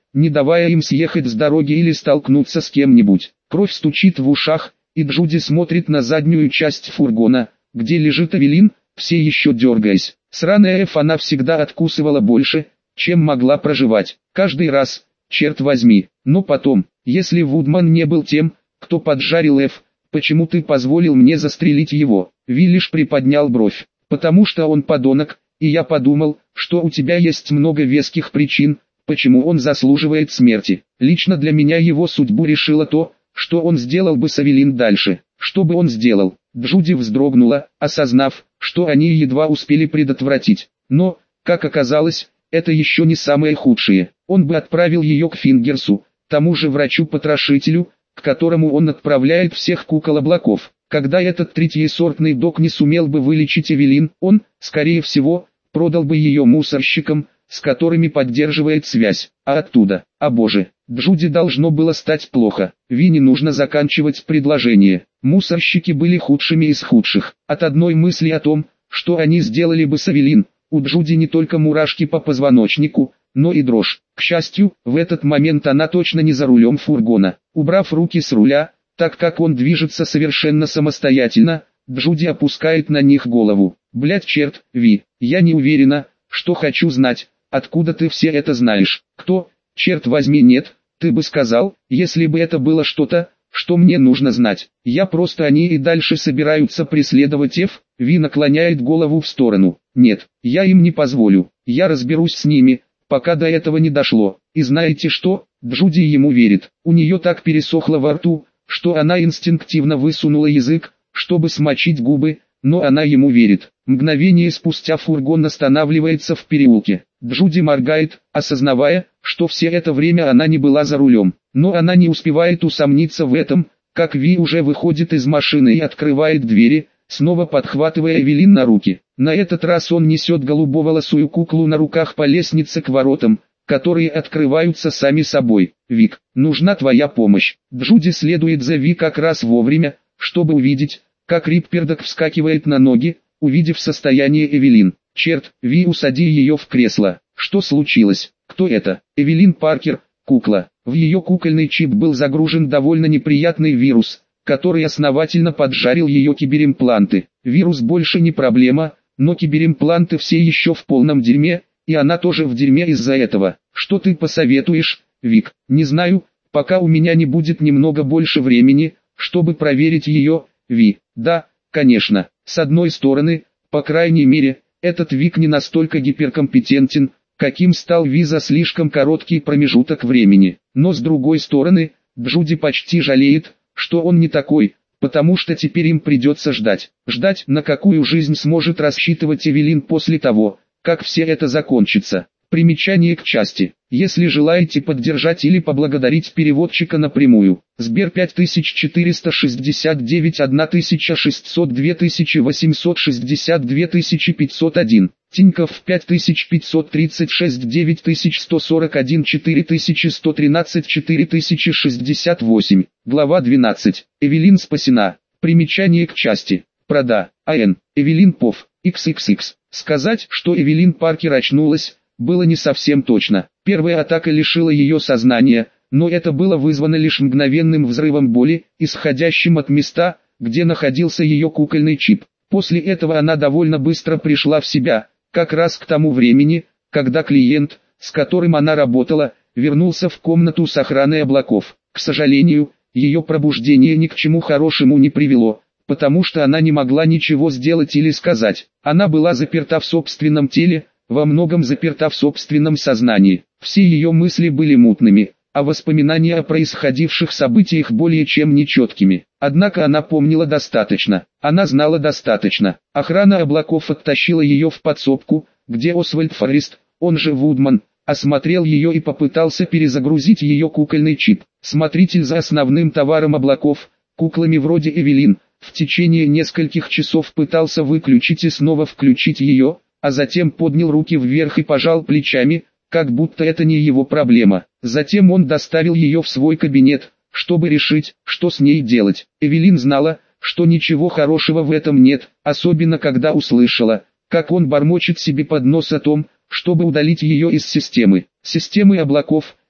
не давая им съехать с дороги или столкнуться с кем-нибудь. Кровь стучит в ушах, и Джуди смотрит на заднюю часть фургона, где лежит Эвелин, все еще дергаясь. Сраная Эф она всегда откусывала больше, чем могла проживать. Каждый раз, черт возьми. Но потом, если Вудман не был тем, кто поджарил Эф, почему ты позволил мне застрелить его? Ви лишь приподнял бровь. Потому что он подонок, и я подумал, что у тебя есть много веских причин, почему он заслуживает смерти. Лично для меня его судьбу решило то, что он сделал бы с Эвелин дальше. Что бы он сделал? Джуди вздрогнула, осознав, что они едва успели предотвратить. Но, как оказалось, это еще не самое худшее. Он бы отправил ее к Фингерсу, тому же врачу-потрошителю, к которому он отправляет всех кукол-облаков. Когда этот третьесортный док не сумел бы вылечить Эвелин, он, скорее всего, продал бы ее мусорщикам, с которыми поддерживает связь, а оттуда, о боже, Джуди должно было стать плохо. Ви не нужно заканчивать предложение. Мусорщики были худшими из худших. От одной мысли о том, что они сделали бы с Эвелин, у Джуди не только мурашки по позвоночнику, но и дрожь. К счастью, в этот момент она точно не за рулем фургона. Убрав руки с руля, так как он движется совершенно самостоятельно, Джуди опускает на них голову. «Блядь, черт, Ви, я не уверена, что хочу знать, откуда ты все это знаешь. Кто, черт возьми, нет, ты бы сказал, если бы это было что-то, что мне нужно знать. Я просто они и дальше собираются преследовать Эф». Ви наклоняет голову в сторону. «Нет, я им не позволю, я разберусь с ними, пока до этого не дошло. И знаете что?» Джуди ему верит. У нее так пересохло во рту, что она инстинктивно высунула язык, чтобы смочить губы, но она ему верит. Мгновение спустя фургон останавливается в переулке. Джуди моргает, осознавая, что все это время она не была за рулем. Но она не успевает усомниться в этом, как Ви уже выходит из машины и открывает двери, снова подхватывая Эвелин на руки. На этот раз он несет голубоволосую куклу на руках по лестнице к воротам, которые открываются сами собой. «Вик, нужна твоя помощь». Джуди следует за Ви как раз вовремя, чтобы увидеть, как Риппердок вскакивает на ноги, увидев состояние Эвелин. «Черт, Ви, усади ее в кресло». «Что случилось? Кто это?» «Эвелин Паркер, кукла». В ее кукольный чип был загружен довольно неприятный вирус, который основательно поджарил ее киберимпланты. Вирус больше не проблема, но киберимпланты все еще в полном дерьме, и она тоже в дерьме из-за этого. Что ты посоветуешь, Вик? Не знаю, пока у меня не будет немного больше времени, чтобы проверить ее, Ви. Да, конечно. С одной стороны, по крайней мере, этот Вик не настолько гиперкомпетентен, каким стал Ви за слишком короткий промежуток времени. Но с другой стороны, Джуди почти жалеет, что он не такой, потому что теперь им придется ждать. Ждать, на какую жизнь сможет рассчитывать Эвелин после того, как все это закончится. Примечание к части. Если желаете поддержать или поблагодарить переводчика напрямую. Сбер пять тысяч четыреста шестьдесят девять тысяча шестьсот два тысячи восемьсот шестьдесят два тысячи пятьсот один. Тинькофф пять тысяч пятьсот тридцать шесть девять тысяч сто сорок один четыре тысячи сто тринадцать четыре тысячи шестьдесят восемь. Глава двенадцать. Эвелин спасена. Примечание к части. Прода. АН. Эвелин Пов. икс икс икс. Сказать, что Эвелин Паркер очнулась, было не совсем точно. Первая атака лишила ее сознания, но это было вызвано лишь мгновенным взрывом боли, исходящим от места, где находился ее кукольный чип. После этого она довольно быстро пришла в себя, как раз к тому времени, когда клиент, с которым она работала, вернулся в комнату с охраной облаков. К сожалению, ее пробуждение ни к чему хорошему не привело, потому что она не могла ничего сделать или сказать. Она была заперта в собственном теле, во многом заперта в собственном сознании. Все ее мысли были мутными, а воспоминания о происходивших событиях более чем нечеткими. Однако она помнила достаточно, она знала достаточно. Охрана облаков оттащила ее в подсобку, где Освальд Форест, он же Вудман, осмотрел ее и попытался перезагрузить ее кукольный чип. Смотритель за основным товаром облаков, куклами вроде Эвелин, в течение нескольких часов пытался выключить и снова включить ее, а затем поднял руки вверх и пожал плечами, как будто это не его проблема. Затем он доставил ее в свой кабинет, чтобы решить, что с ней делать. Эвелин знала, что ничего хорошего в этом нет, особенно когда услышала, как он бормочет себе под нос о том, чтобы удалить ее из системы. Системы облаков,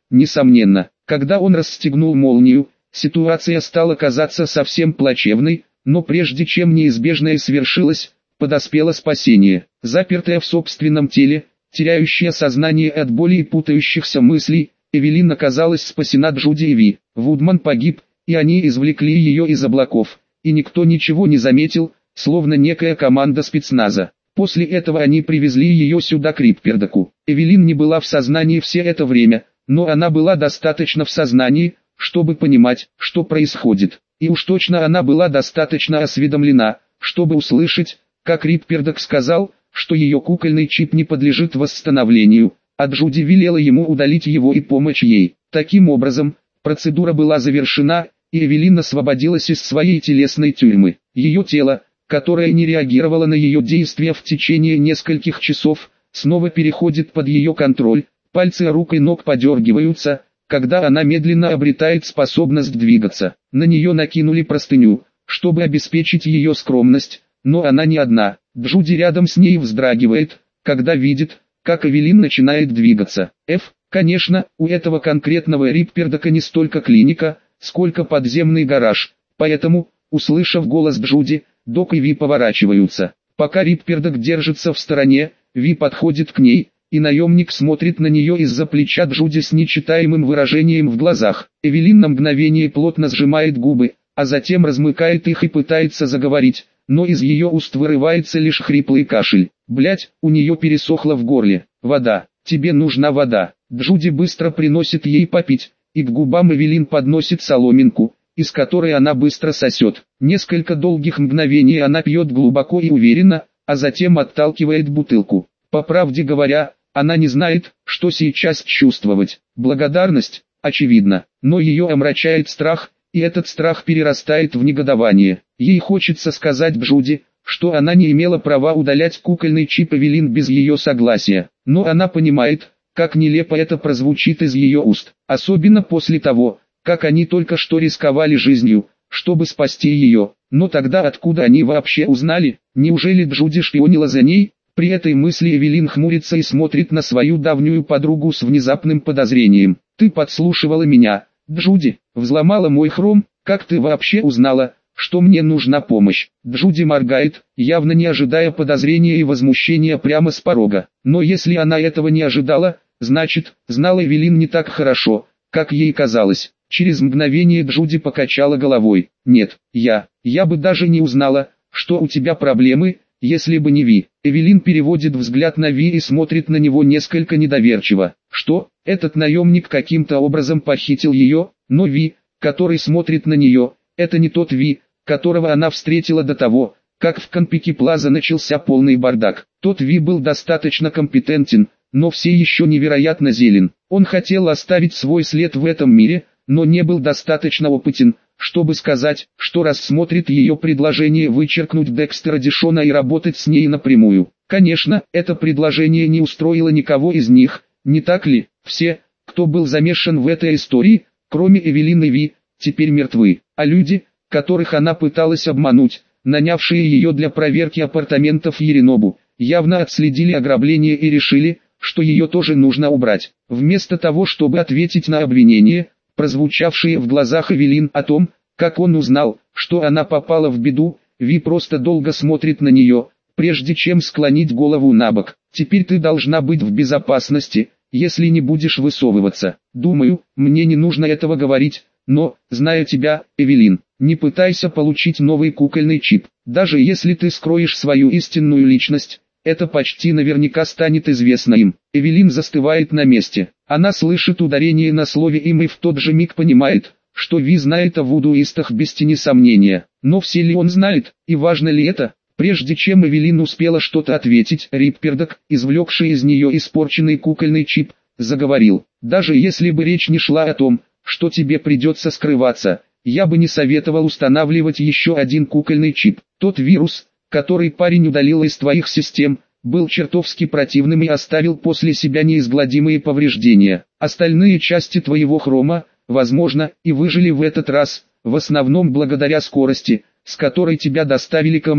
несомненно. Когда он расстегнул молнию, ситуация стала казаться совсем плачевной, но прежде чем неизбежное свершилось, подоспело спасение. Запертая в собственном теле, теряющая сознание от боли и путающихся мыслей, Эвелин оказалась спасена Джуди и Ви. Вудман погиб, и они извлекли ее из облаков, и никто ничего не заметил, словно некая команда спецназа. После этого они привезли ее сюда к Риппердаку. Эвелин не была в сознании все это время, но она была достаточно в сознании, чтобы понимать, что происходит. И уж точно она была достаточно осведомлена, чтобы услышать, как Риппердак сказал, что ее кукольный чип не подлежит восстановлению, а Джуди велела ему удалить его и помочь ей. Таким образом, процедура была завершена, и Эвелин освободилась из своей телесной тюрьмы. Ее тело, которое не реагировало на ее действия в течение нескольких часов, снова переходит под ее контроль, пальцы рук и ног подергиваются, когда она медленно обретает способность двигаться. На нее накинули простыню, чтобы обеспечить ее скромность, но она не одна. Джуди рядом с ней вздрагивает, когда видит, как Эвелин начинает двигаться. Ф, конечно, у этого конкретного Риппердака не столько клиника, сколько подземный гараж, поэтому, услышав голос Джуди, Док и Ви поворачиваются. Пока Риппердак держится в стороне, Ви подходит к ней, и наемник смотрит на нее из-за плеча Джуди с нечитаемым выражением в глазах. Эвелин на мгновение плотно сжимает губы, а затем размыкает их и пытается заговорить, но из ее уст вырывается лишь хриплый кашель. Блять, у нее пересохло в горле. Вода, тебе нужна вода. Джуди быстро приносит ей попить, и к губам Эвелин подносит соломинку, из которой она быстро сосет. Несколько долгих мгновений она пьет глубоко и уверенно, а затем отталкивает бутылку. По правде говоря, она не знает, что сейчас чувствовать. Благодарность, очевидно, но ее омрачает страх, и этот страх перерастает в негодование. Ей хочется сказать Джуди, что она не имела права удалять кукольный чип Эвелин без ее согласия, но она понимает, как нелепо это прозвучит из ее уст, особенно после того, как они только что рисковали жизнью, чтобы спасти ее. Но тогда откуда они вообще узнали? Неужели Джуди шпионила за ней? При этой мысли Эвелин хмурится и смотрит на свою давнюю подругу с внезапным подозрением. «Ты подслушивала меня, Джуди, взломала мой хром, как ты вообще узнала, что мне нужна помощь?» Джуди моргает, явно не ожидая подозрения и возмущения прямо с порога. Но если она этого не ожидала, значит, знала Эвелин не так хорошо, как ей казалось. Через мгновение Джуди покачала головой. «Нет, я, я бы даже не узнала, что у тебя проблемы, если бы не Ви». Эвелин переводит взгляд на Ви и смотрит на него несколько недоверчиво. Что, этот наемник каким-то образом похитил ее? Но Ви, который смотрит на нее, это не тот Ви, которого она встретила до того, как в Конпики Плаза начался полный бардак. Тот Ви был достаточно компетентен, но все еще невероятно зелен. Он хотел оставить свой след в этом мире, но не был достаточно опытен, чтобы сказать, что рассмотрит ее предложение вычеркнуть Декстера Дишона и работать с ней напрямую. Конечно, это предложение не устроило никого из них, не так ли? Все, кто был замешан в этой истории, кроме Эвелин и Ви, теперь мертвы, а люди, которых она пыталась обмануть, нанявшие ее для проверки апартаментов Еринобу, явно отследили ограбление и решили, что ее тоже нужно убрать. Вместо того, чтобы ответить на обвинение, прозвучавшие в глазах Эвелин о том, как он узнал, что она попала в беду, Ви просто долго смотрит на нее, прежде чем склонить голову на бок. «Теперь ты должна быть в безопасности, если не будешь высовываться. Думаю, мне не нужно этого говорить, но, зная тебя, Эвелин, не пытайся получить новый кукольный чип. Даже если ты скроешь свою истинную личность, это почти наверняка станет известно им». Эвелин застывает на месте. Она слышит ударение на слове «им» и в тот же миг понимает, что Ви знает о вудуистах без тени сомнения. Но все ли он знает, и важно ли это? Прежде чем Эвелин успела что-то ответить, Риппердак, извлекший из нее испорченный кукольный чип, заговорил. «Даже если бы речь не шла о том, что тебе придется скрываться, я бы не советовал устанавливать еще один кукольный чип. Тот вирус, который парень удалил из твоих систем, был чертовски противным и оставил после себя неизгладимые повреждения. Остальные части твоего хрома, возможно, и выжили в этот раз, в основном благодаря скорости, с которой тебя доставили ко мне,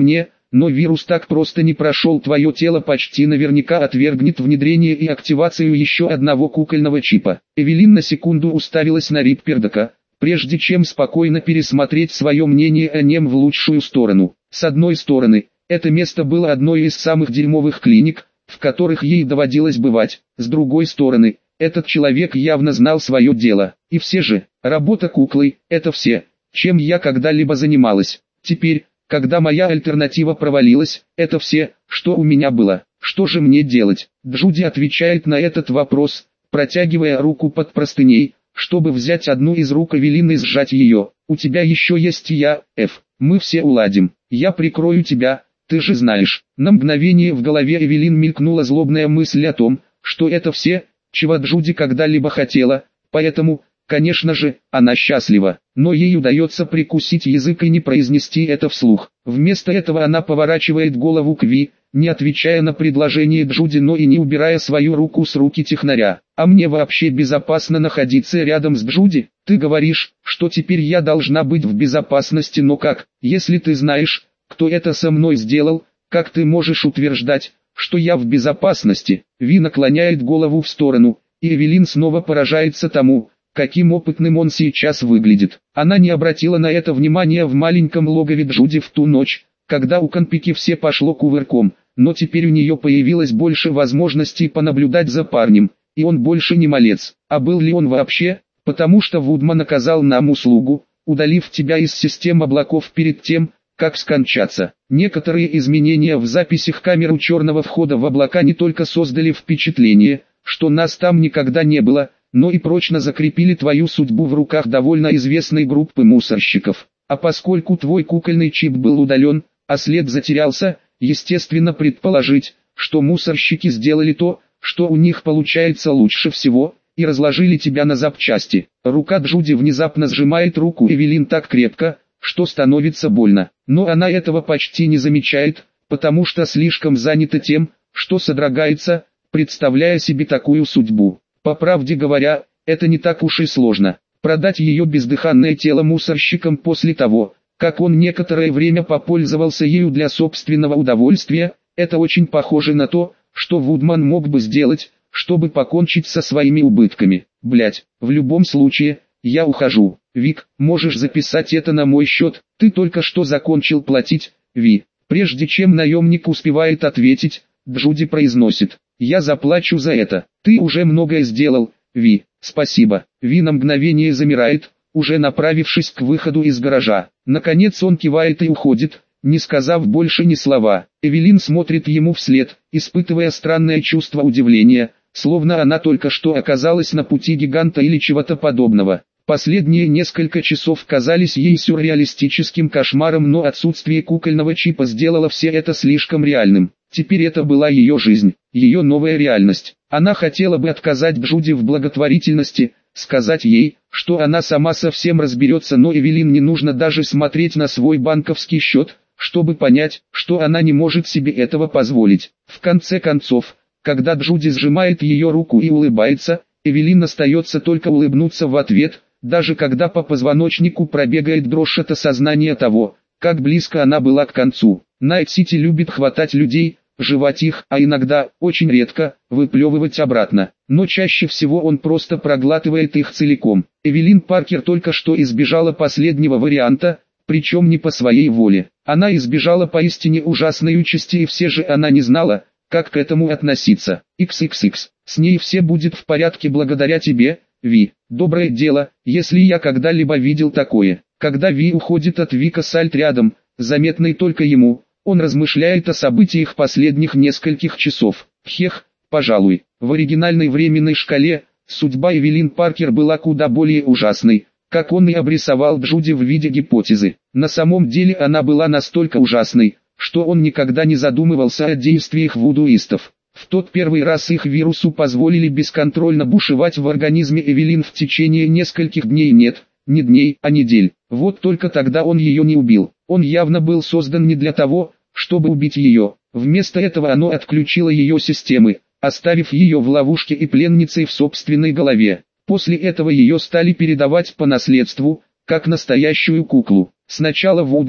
но вирус так просто не прошел, твое тело почти наверняка отвергнет внедрение и активацию еще одного кукольного чипа. Эвелин на секунду уставилась на Риппердока, прежде чем спокойно пересмотреть свое мнение о нем в лучшую сторону. С одной стороны, это место было одной из самых дерьмовых клиник, в которых ей доводилось бывать. С другой стороны, этот человек явно знал свое дело. И все же, работа куклой – это все, чем я когда-либо занималась. Теперь, когда моя альтернатива провалилась, это все, что у меня было. Что же мне делать? Джуди отвечает на этот вопрос, протягивая руку под простыней, чтобы взять одну из рук Эвелины и сжать ее. У тебя еще есть я, Эф. Мы все уладим. Я прикрою тебя, ты же знаешь. На мгновение в голове Эвелин мелькнула злобная мысль о том, что это все, чего Джуди когда-либо хотела, поэтому, конечно же, она счастлива, но ей удается прикусить язык и не произнести это вслух. Вместо этого она поворачивает голову к Ви, не отвечая на предложение Джуди, но и не убирая свою руку с руки технаря. «А мне вообще безопасно находиться рядом с Джуди? Ты говоришь, что теперь я должна быть в безопасности, но как, если ты знаешь, кто это со мной сделал, как ты можешь утверждать, что я в безопасности?» Ви наклоняет голову в сторону, и Эвелин снова поражается тому, каким опытным он сейчас выглядит. Она не обратила на это внимания в маленьком логове Джуди в ту ночь, когда у Конпики все пошло кувырком, но теперь у нее появилось больше возможностей понаблюдать за парнем, и он больше не малец. А был ли он вообще? Потому что Вудман оказал нам услугу, удалив тебя из систем облаков перед тем, как скончаться. Некоторые изменения в записях камер у черного входа в облака не только создали впечатление, что нас там никогда не было, но и прочно закрепили твою судьбу в руках довольно известной группы мусорщиков. А поскольку твой кукольный чип был удален, а след затерялся, естественно предположить, что мусорщики сделали то, что у них получается лучше всего, и разложили тебя на запчасти. Рука Джуди внезапно сжимает руку Эвелин так крепко, что становится больно. Но она этого почти не замечает, потому что слишком занята тем, что содрогается, представляя себе такую судьбу. По правде говоря, это не так уж и сложно. Продать ее бездыханное тело мусорщикам после того, как он некоторое время попользовался ею для собственного удовольствия, это очень похоже на то, что Вудман мог бы сделать, чтобы покончить со своими убытками. Блять, в любом случае, я ухожу. Вик, можешь записать это на мой счет, ты только что закончил платить, Ви. Прежде чем наемник успевает ответить, Джуди произносит: я заплачу за это. Ты уже многое сделал, Ви. Спасибо. Ви на мгновение замирает, уже направившись к выходу из гаража. Наконец он кивает и уходит, не сказав больше ни слова. Эвелин смотрит ему вслед, испытывая странное чувство удивления, словно она только что оказалась на пути гиганта или чего-то подобного. Последние несколько часов казались ей сюрреалистическим кошмаром, но отсутствие кукольного чипа сделало все это слишком реальным. Теперь это была ее жизнь, ее новая реальность. Она хотела бы отказать Джуди в благотворительности, сказать ей, что она сама совсем разберется, но Эвелин не нужно даже смотреть на свой банковский счет, чтобы понять, что она не может себе этого позволить. В конце концов, когда Джуди сжимает ее руку и улыбается, Эвелин остается только улыбнуться в ответ, даже когда по позвоночнику пробегает дрожь от осознания того, как близко она была к концу. Найт-Сити любит хватать людей, жевать их, а иногда, очень редко, выплевывать обратно. Но чаще всего он просто проглатывает их целиком. Эвелин Паркер только что избежала последнего варианта, причем не по своей воле. Она избежала поистине ужасной участи, и все же она не знала, как к этому относиться. икс икс икс. С ней все будет в порядке благодаря тебе, Ви. Доброе дело, если я когда-либо видел такое. Когда Ви уходит от Вика Сальт рядом, заметный только ему, он размышляет о событиях последних нескольких часов. Хех, пожалуй, в оригинальной временной шкале, судьба Эвелин Паркер была куда более ужасной, как он и обрисовал Джуди в виде гипотезы. На самом деле она была настолько ужасной, что он никогда не задумывался о действиях вудуистов. В тот первый раз их вирусу позволили бесконтрольно бушевать в организме Эвелин в течение нескольких дней, нет, не дней, а недель. Вот только тогда он ее не убил. Он явно был создан не для того, чтобы убить ее. Вместо этого оно отключило ее системы, оставив ее в ловушке и пленницей в собственной голове. После этого ее стали передавать по наследству, как настоящую куклу. Сначала Вудман,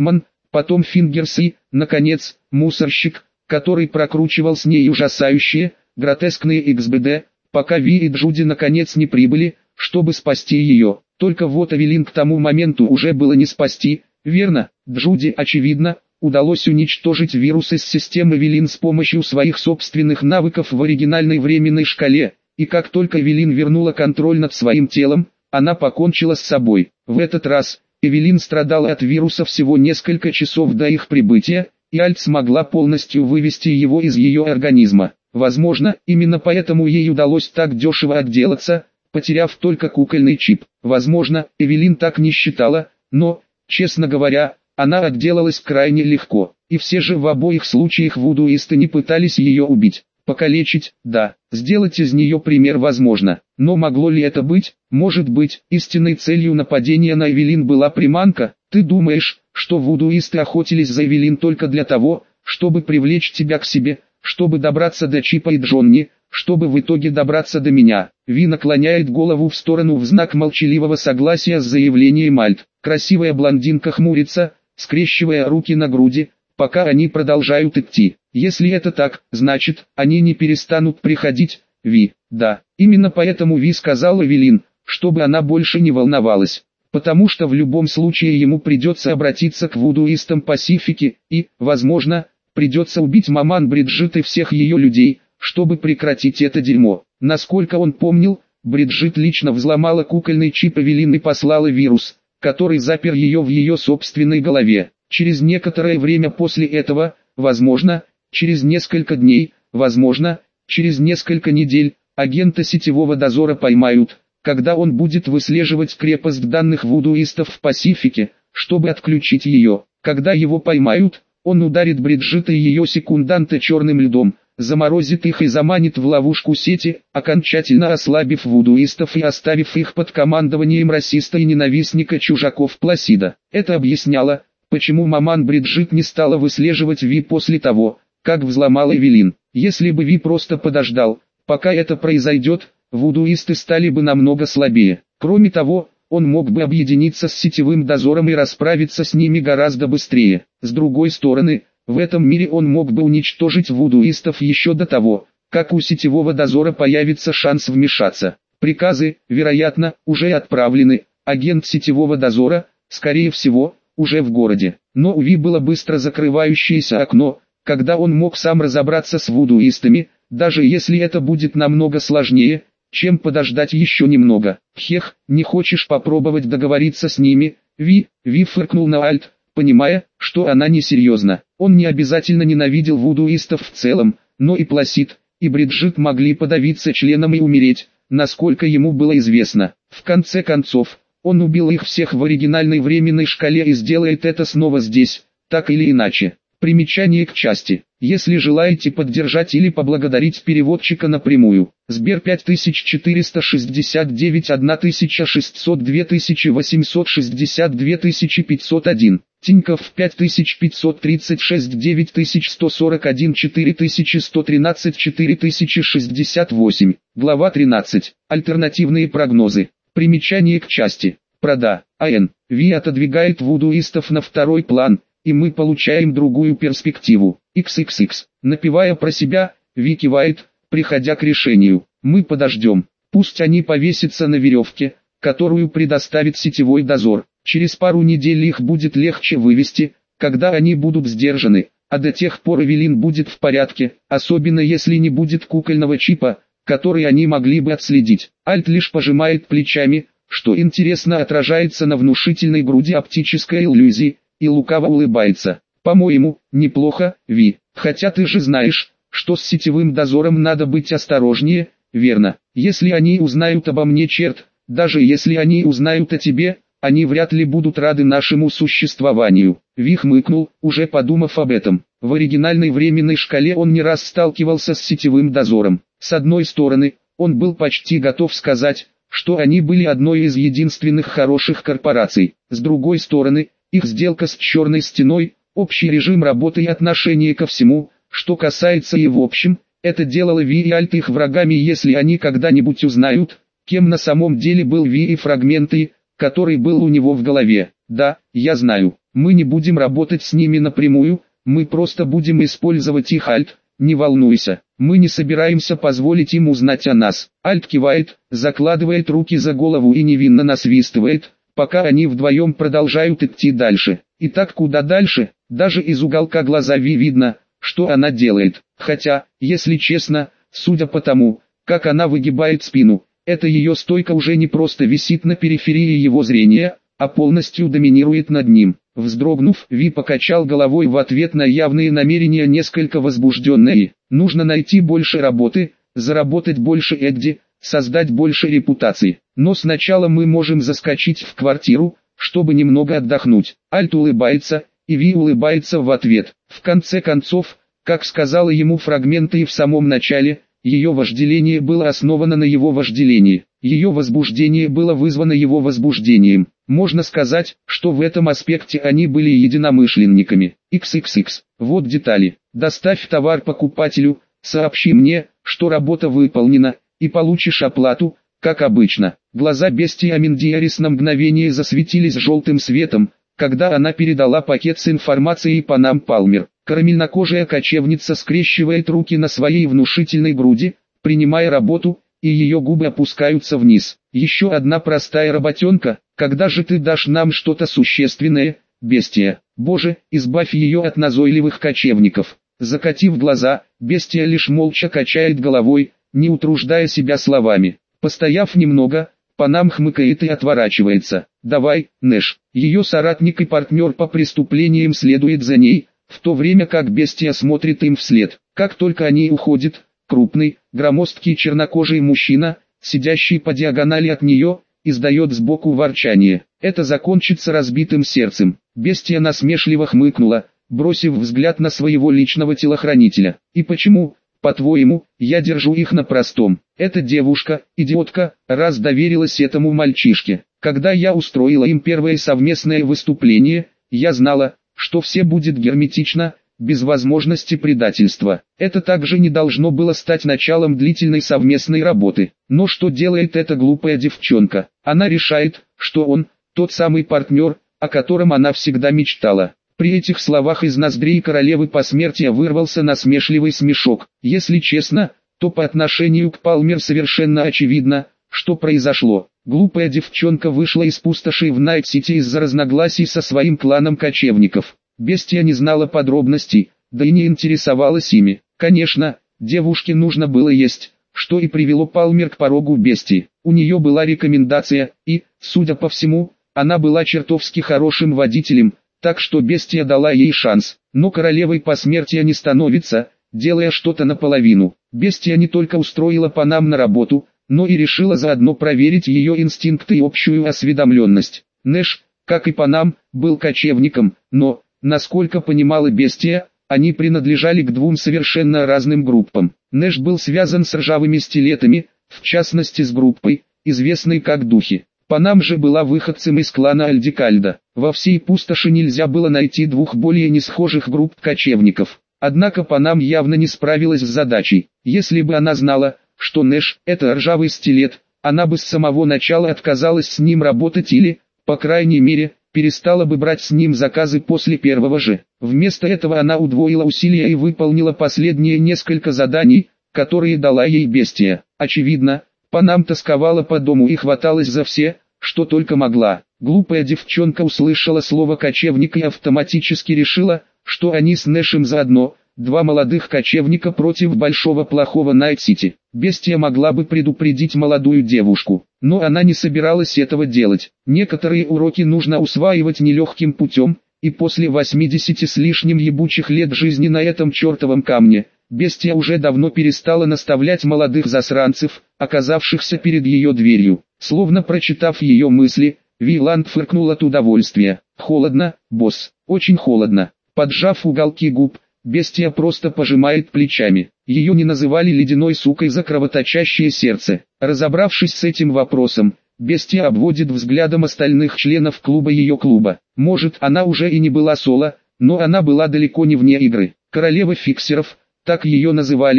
потом Фингерс и, наконец, мусорщик, который прокручивал с ней ужасающие, гротескные икс бэ дэ, пока Ви и Джуди наконец не прибыли, чтобы спасти ее. Только вот Эвелин к тому моменту уже было не спасти, верно? Джуди, очевидно, удалось уничтожить вирус из системы Эвелин с помощью своих собственных навыков в оригинальной временной шкале, и как только Эвелин вернула контроль над своим телом, она покончила с собой. В этот раз, Эвелин страдала от вируса всего несколько часов до их прибытия, и Альт смогла полностью вывести его из ее организма. Возможно, именно поэтому ей удалось так дешево отделаться, потеряв только кукольный чип. Возможно, Эвелин так не считала, но, честно говоря, она отделалась крайне легко. И все же в обоих случаях вудуисты не пытались ее убить. Покалечить, да, сделать из нее пример возможно. Но могло ли это быть? Может быть, истинной целью нападения на Эвелин была приманка? Ты думаешь, что вудуисты охотились за Эвелин только для того, чтобы привлечь тебя к себе, чтобы добраться до Чипа и Джонни, чтобы в итоге добраться до меня? Ви наклоняет голову в сторону в знак молчаливого согласия с заявлением Альт. Красивая блондинка хмурится, скрещивая руки на груди, пока они продолжают идти. Если это так, значит, они не перестанут приходить, Ви. Да, именно поэтому Ви сказал Эвелин, чтобы она больше не волновалась. Потому что в любом случае ему придется обратиться к вудуистам Пасифики, и, возможно, придется убить маман Бриджит и всех ее людей, чтобы прекратить это дерьмо. Насколько он помнил, Бриджит лично взломала кукольный чип Эвелин и послала вирус, который запер ее в ее собственной голове. Через некоторое время после этого, возможно, через несколько дней, возможно, через несколько недель, агента сетевого дозора поймают, когда он будет выслеживать крепость данных вудуистов в Пасифике, чтобы отключить ее. Когда его поймают, он ударит Бриджит и ее секунданта черным льдом, заморозит их и заманит в ловушку сети, окончательно ослабив вудуистов и оставив их под командованием расиста и ненавистника чужаков Пласида. Это объясняло, почему маман Бриджит не стала выслеживать Ви после того, как взломала Эвелин. Если бы Ви просто подождал, пока это произойдет, вудуисты стали бы намного слабее. Кроме того, он мог бы объединиться с сетевым дозором и расправиться с ними гораздо быстрее. С другой стороны, в этом мире он мог бы уничтожить вудуистов еще до того, как у сетевого дозора появится шанс вмешаться. Приказы, вероятно, уже отправлены. Агент сетевого дозора, скорее всего, уже в городе. Но у Ви было быстро закрывающееся окно, когда он мог сам разобраться с вудуистами, даже если это будет намного сложнее, чем подождать еще немного. Хех, не хочешь попробовать договориться с ними? Ви, Ви фыркнул на Альт, понимая, что она несерьезна. Он не обязательно ненавидел вудуистов в целом, но и Пласид, и Бриджит могли подавиться членом и умереть, насколько ему было известно. В конце концов, он убил их всех в оригинальной временной шкале и сделает это снова здесь, так или иначе. Примечание к части. Если желаете поддержать или поблагодарить переводчика напрямую. Сбер пять тысяч четыреста шестьдесят девять тысяча шестьсот два восемьсот шестьдесят два пятьсот один. Тинькофф пять тысяч пятьсот тридцать шесть девять сто сорок один четыре сто тринадцать четыре шестьдесят восемь. Глава тринадцать. Альтернативные прогнозы. Примечание к части. Прода. АН. Ви отодвигает вудуистов на второй план, и мы получаем другую перспективу. икс икс икс. Напевая про себя, Ви кивает, приходя к решению. Мы подождем. Пусть они повесятся на веревке, которую предоставит сетевой дозор. Через пару недель их будет легче вывести, когда они будут сдержаны, а до тех пор Эвелин будет в порядке, особенно если не будет кукольного чипа, который они могли бы отследить. Альт лишь пожимает плечами, что интересно отражается на внушительной груди оптической иллюзии, и лукаво улыбается. По-моему, неплохо, Ви, хотя ты же знаешь, что с сетевым дозором надо быть осторожнее, верно? Если они узнают обо мне, черт, даже если они узнают о тебе, они вряд ли будут рады нашему существованию. Ви хмыкнул, уже подумав об этом. В оригинальной временной шкале он не раз сталкивался с сетевым дозором. С одной стороны, он был почти готов сказать, что они были одной из единственных хороших корпораций. С другой стороны, их сделка с черной стеной, общий режим работы и отношение ко всему, что касается и в общем, это делало Ви и Альт их врагами, если они когда-нибудь узнают, кем на самом деле был Ви и фрагменты, который был у него в голове. Да, я знаю, Мы не будем работать с ними напрямую, мы просто будем использовать их альт, не волнуйся, мы не собираемся позволить им узнать о нас. Альт кивает, закладывает руки за голову и невинно насвистывает, пока они вдвоем продолжают идти дальше. Итак, куда дальше? Даже из уголка глаза Ви видно, что она делает. Хотя, если честно, судя по тому, как она выгибает спину, эта ее стойка уже не просто висит на периферии его зрения, а полностью доминирует над ним. Вздрогнув, Ви покачал головой в ответ на явные намерения несколько возбужденные. Нужно найти больше работы, заработать больше Эдди, создать больше репутации. Но сначала мы можем заскочить в квартиру, чтобы немного отдохнуть. Альт улыбается, и Ви улыбается в ответ. В конце концов, как сказала ему фрагменты и в самом начале, ее вожделение было основано на его вожделении. Ее возбуждение было вызвано его возбуждением. Можно сказать, что в этом аспекте они были единомышленниками. икс икс икс. Вот детали. Доставь товар покупателю, сообщи мне, что работа выполнена, и получишь оплату, как обычно. Глаза бестии Аминдиарис на мгновение засветились желтым светом, когда она передала пакет с информацией Панам Палмер. Карамельнокожая кочевница скрещивает руки на своей внушительной груди, принимая работу, и ее губы опускаются вниз. Еще одна простая работенка, когда же ты дашь нам что-то существенное, бестия? Боже, избавь ее от назойливых кочевников. Закатив глаза, бестия лишь молча качает головой, не утруждая себя словами. Постояв немного, Панам хмыкает и отворачивается. Давай, Нэш. Ее соратник и партнер по преступлениям следует за ней, в то время как бестия смотрит им вслед. Как только они уходят, крупный, громоздкий чернокожий мужчина, сидящий по диагонали от нее, издает сбоку ворчание. Это закончится разбитым сердцем. Бестия насмешливо хмыкнула, бросив взгляд на своего личного телохранителя. И почему, по-твоему, я держу их на простом? Эта девушка, идиотка, раз доверилась этому мальчишке. Когда я устроила им первое совместное выступление, я знала, что все будет герметично, без возможности предательства. Это также не должно было стать началом длительной совместной работы. Но что делает эта глупая девчонка? Она решает, что он, тот самый партнер, о котором она всегда мечтала. При этих словах из ноздрей королевы посмертия вырвался насмешливый смешок. Если честно, то по отношению к Палмер совершенно очевидно, что произошло. Глупая девчонка вышла из пустоши в Найт-Сити из-за разногласий со своим кланом кочевников. Бестия не знала подробностей, да и не интересовалась ими. Конечно, девушке нужно было есть, что и привело Палмер к порогу бестии. У нее была рекомендация, и, судя по всему, она была чертовски хорошим водителем, так что бестия дала ей шанс. Но королевой посмертия не становится, делая что-то наполовину. Бестия не только устроила Панам на работу, но и решила заодно проверить ее инстинкты и общую осведомленность. Нэш, как и Панам, был кочевником, но, насколько понимала бестия, они принадлежали к двум совершенно разным группам. Нэш был связан с ржавыми стилетами, в частности с группой, известной как Духи. Панам же была выходцем из клана Альдикальда. Во всей пустоши нельзя было найти двух более несхожих групп кочевников. Однако Панам явно не справилась с задачей. Если бы она знала, что Нэш – это ржавый стилет, она бы с самого начала отказалась с ним работать или, по крайней мере, перестала бы брать с ним заказы после первого же. Вместо этого она удвоила усилия и выполнила последние несколько заданий, которые дала ей бестия. Очевидно, Панам тосковала по дому и хваталась за все, что только могла. Глупая девчонка услышала слово «кочевник» и автоматически решила, что они с Нэшем заодно, два молодых кочевника против большого плохого Найт-Сити. Бестия могла бы предупредить молодую девушку, но она не собиралась этого делать. Некоторые уроки нужно усваивать нелегким путем, и после восьмидесяти с лишним ебучих лет жизни на этом чертовом камне, бестия уже давно перестала наставлять молодых засранцев, оказавшихся перед ее дверью. Словно прочитав ее мысли, Виланд фыркнул от удовольствия. «Холодно, босс, очень холодно». Поджав уголки губ, бестия просто пожимает плечами. Ее не называли ледяной сукой за кровоточащее сердце. Разобравшись с этим вопросом, бестия обводит взглядом остальных членов клуба ее клуба. Может, она уже и не была соло, но она была далеко не вне игры. Королева фиксеров, так ее называли,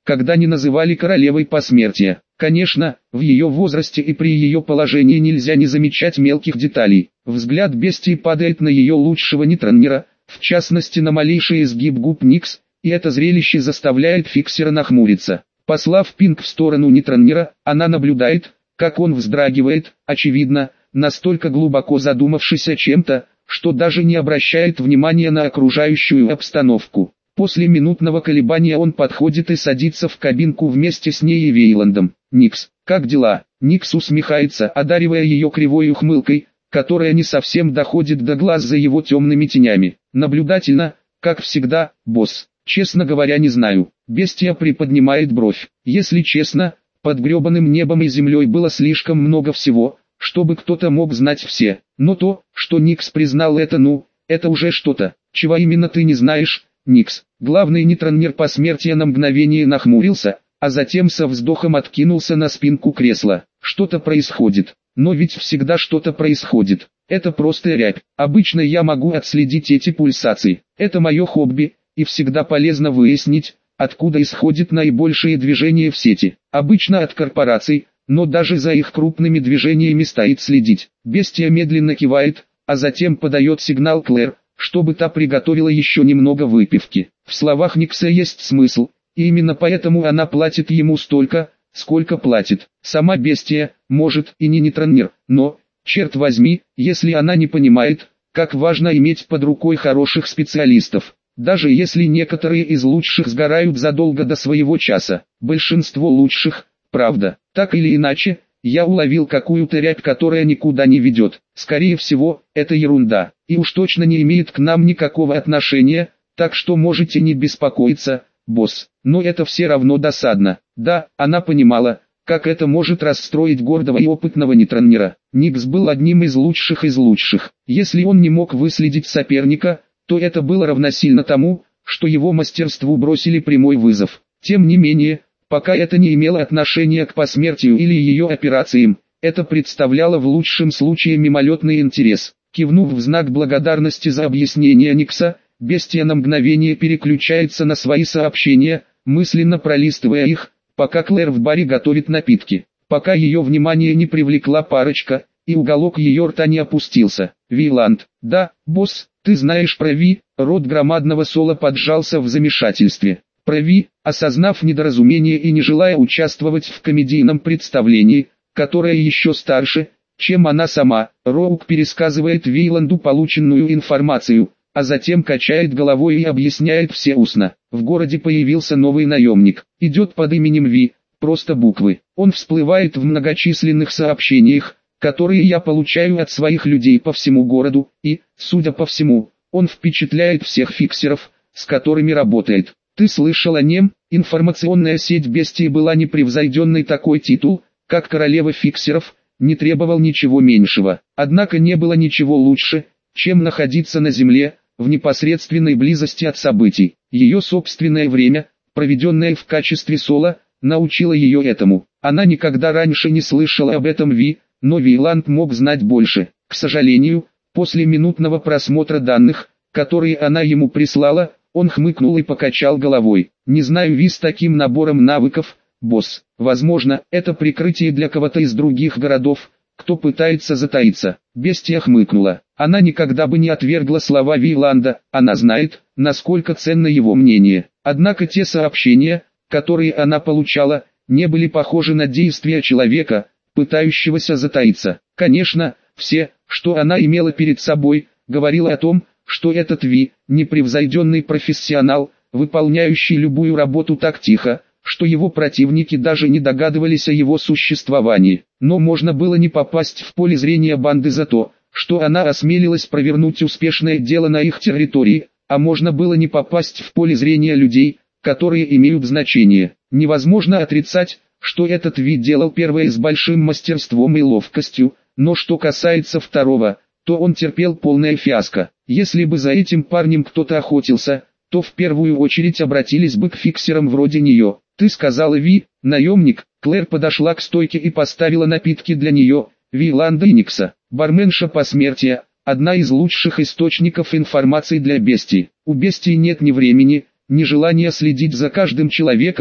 когда не называли королевой посмертия. Конечно, в ее возрасте и при ее положении нельзя не замечать мелких деталей. Взгляд бестии падает на ее лучшего нейтральнера, в частности на малейший изгиб губ Никс, и это зрелище заставляет фиксера нахмуриться. Послав пинг в сторону нейтральера, она наблюдает, как он вздрагивает, очевидно, настолько глубоко задумавшись о чем-то, что даже не обращает внимания на окружающую обстановку. После минутного колебания он подходит и садится в кабинку вместе с ней и Вейландом. «Никс, как дела?» Никс усмехается, одаривая ее кривой ухмылкой, которая не совсем доходит до глаз за его темными тенями. Наблюдательно, как всегда, босс. Честно говоря, не знаю. Бестия приподнимает бровь. Если честно, под гребаным небом и землей было слишком много всего, чтобы кто-то мог знать все. Но то, что Никс признал это, ну, это уже что-то. Чего именно ты не знаешь, Никс? Главный нейтральер посмертия на мгновение нахмурился, а затем со вздохом откинулся на спинку кресла. Что-то происходит. Но ведь всегда что-то происходит. Это просто рябь. Обычно я могу отследить эти пульсации. Это мое хобби, и всегда полезно выяснить, откуда исходит наибольшее движение в сети. Обычно от корпораций, но даже за их крупными движениями стоит следить. Бестия медленно кивает, а затем подает сигнал Клэр, чтобы та приготовила еще немного выпивки. В словах Никса есть смысл, и именно поэтому она платит ему столько, сколько платит. Сама бестия, может и не нейтральер, но, черт возьми, если она не понимает, как важно иметь под рукой хороших специалистов. Даже если некоторые из лучших сгорают задолго до своего часа, большинство лучших, правда, так или иначе, я уловил какую-то рябь, которая никуда не ведет. Скорее всего, это ерунда, и уж точно не имеет к нам никакого отношения, так что можете не беспокоиться, босс. Но это все равно досадно. Да, она понимала, как это может расстроить гордого и опытного нейтральера. Никс был одним из лучших из лучших. Если он не мог выследить соперника, то это было равносильно тому, что его мастерству бросили прямой вызов. Тем не менее, пока это не имело отношения к посмертию или ее операциям, это представляло в лучшем случае мимолетный интерес. Кивнув в знак благодарности за объяснение Никса, бестия на мгновение переключается на свои сообщения, мысленно пролистывая их, пока Клэр в баре готовит напитки. Пока ее внимание не привлекла парочка, и уголок ее рта не опустился. Вейланд: «Да, босс, ты знаешь про Ви?» Рот громадного Сола поджался в замешательстве. Про Ви, осознав недоразумение и не желая участвовать в комедийном представлении, которое еще старше, чем она сама, Роук пересказывает Вейланду полученную информацию, а затем качает головой и объясняет все устно. В городе появился новый наемник, идет под именем Ви, просто буквы. Он всплывает в многочисленных сообщениях, которые я получаю от своих людей по всему городу, и, судя по всему, он впечатляет всех фиксеров, с которыми работает. Ты слышал о нем? Информационная сеть бестии была непревзойденной, такой титул, как королева фиксеров, не требовал ничего меньшего. Однако не было ничего лучше, чем находиться на земле, в непосредственной близости от событий. Ее собственное время, проведенное в качестве Сола, научило ее этому. Она никогда раньше не слышала об этом Ви, но Вейланд мог знать больше. К сожалению, после минутного просмотра данных, которые она ему прислала, он хмыкнул и покачал головой. «Не знаю Ви с таким набором навыков, босс. Возможно, это прикрытие для кого-то из других городов, кто пытается затаиться». Бестия хмыкнула. Она никогда бы не отвергла слова Вейланда, она знает, насколько ценно его мнение. Однако те сообщения, которые она получала, не были похожи на действия человека, пытающегося затаиться. Конечно, все, что она имела перед собой, говорило о том, что этот Ви, непревзойденный профессионал, выполняющий любую работу так тихо, что его противники даже не догадывались о его существовании. Но можно было не попасть в поле зрения банды за то, что она осмелилась провернуть успешное дело на их территории, а можно было не попасть в поле зрения людей, которые имеют значение. Невозможно отрицать, что этот вид делал первое с большим мастерством и ловкостью, но что касается второго, то он терпел полное фиаско. Если бы за этим парнем кто-то охотился, то в первую очередь обратились бы к фиксерам вроде нее. «Ты сказала Ви, наемник?» Клэр подошла к стойке и поставила напитки для нее, Вейланда и Никса. Барменша посмертия, одна из лучших источников информации для бестии. У бестии нет ни времени, ни желания следить за каждым человеком,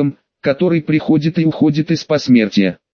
который приходит и уходит из посмертия.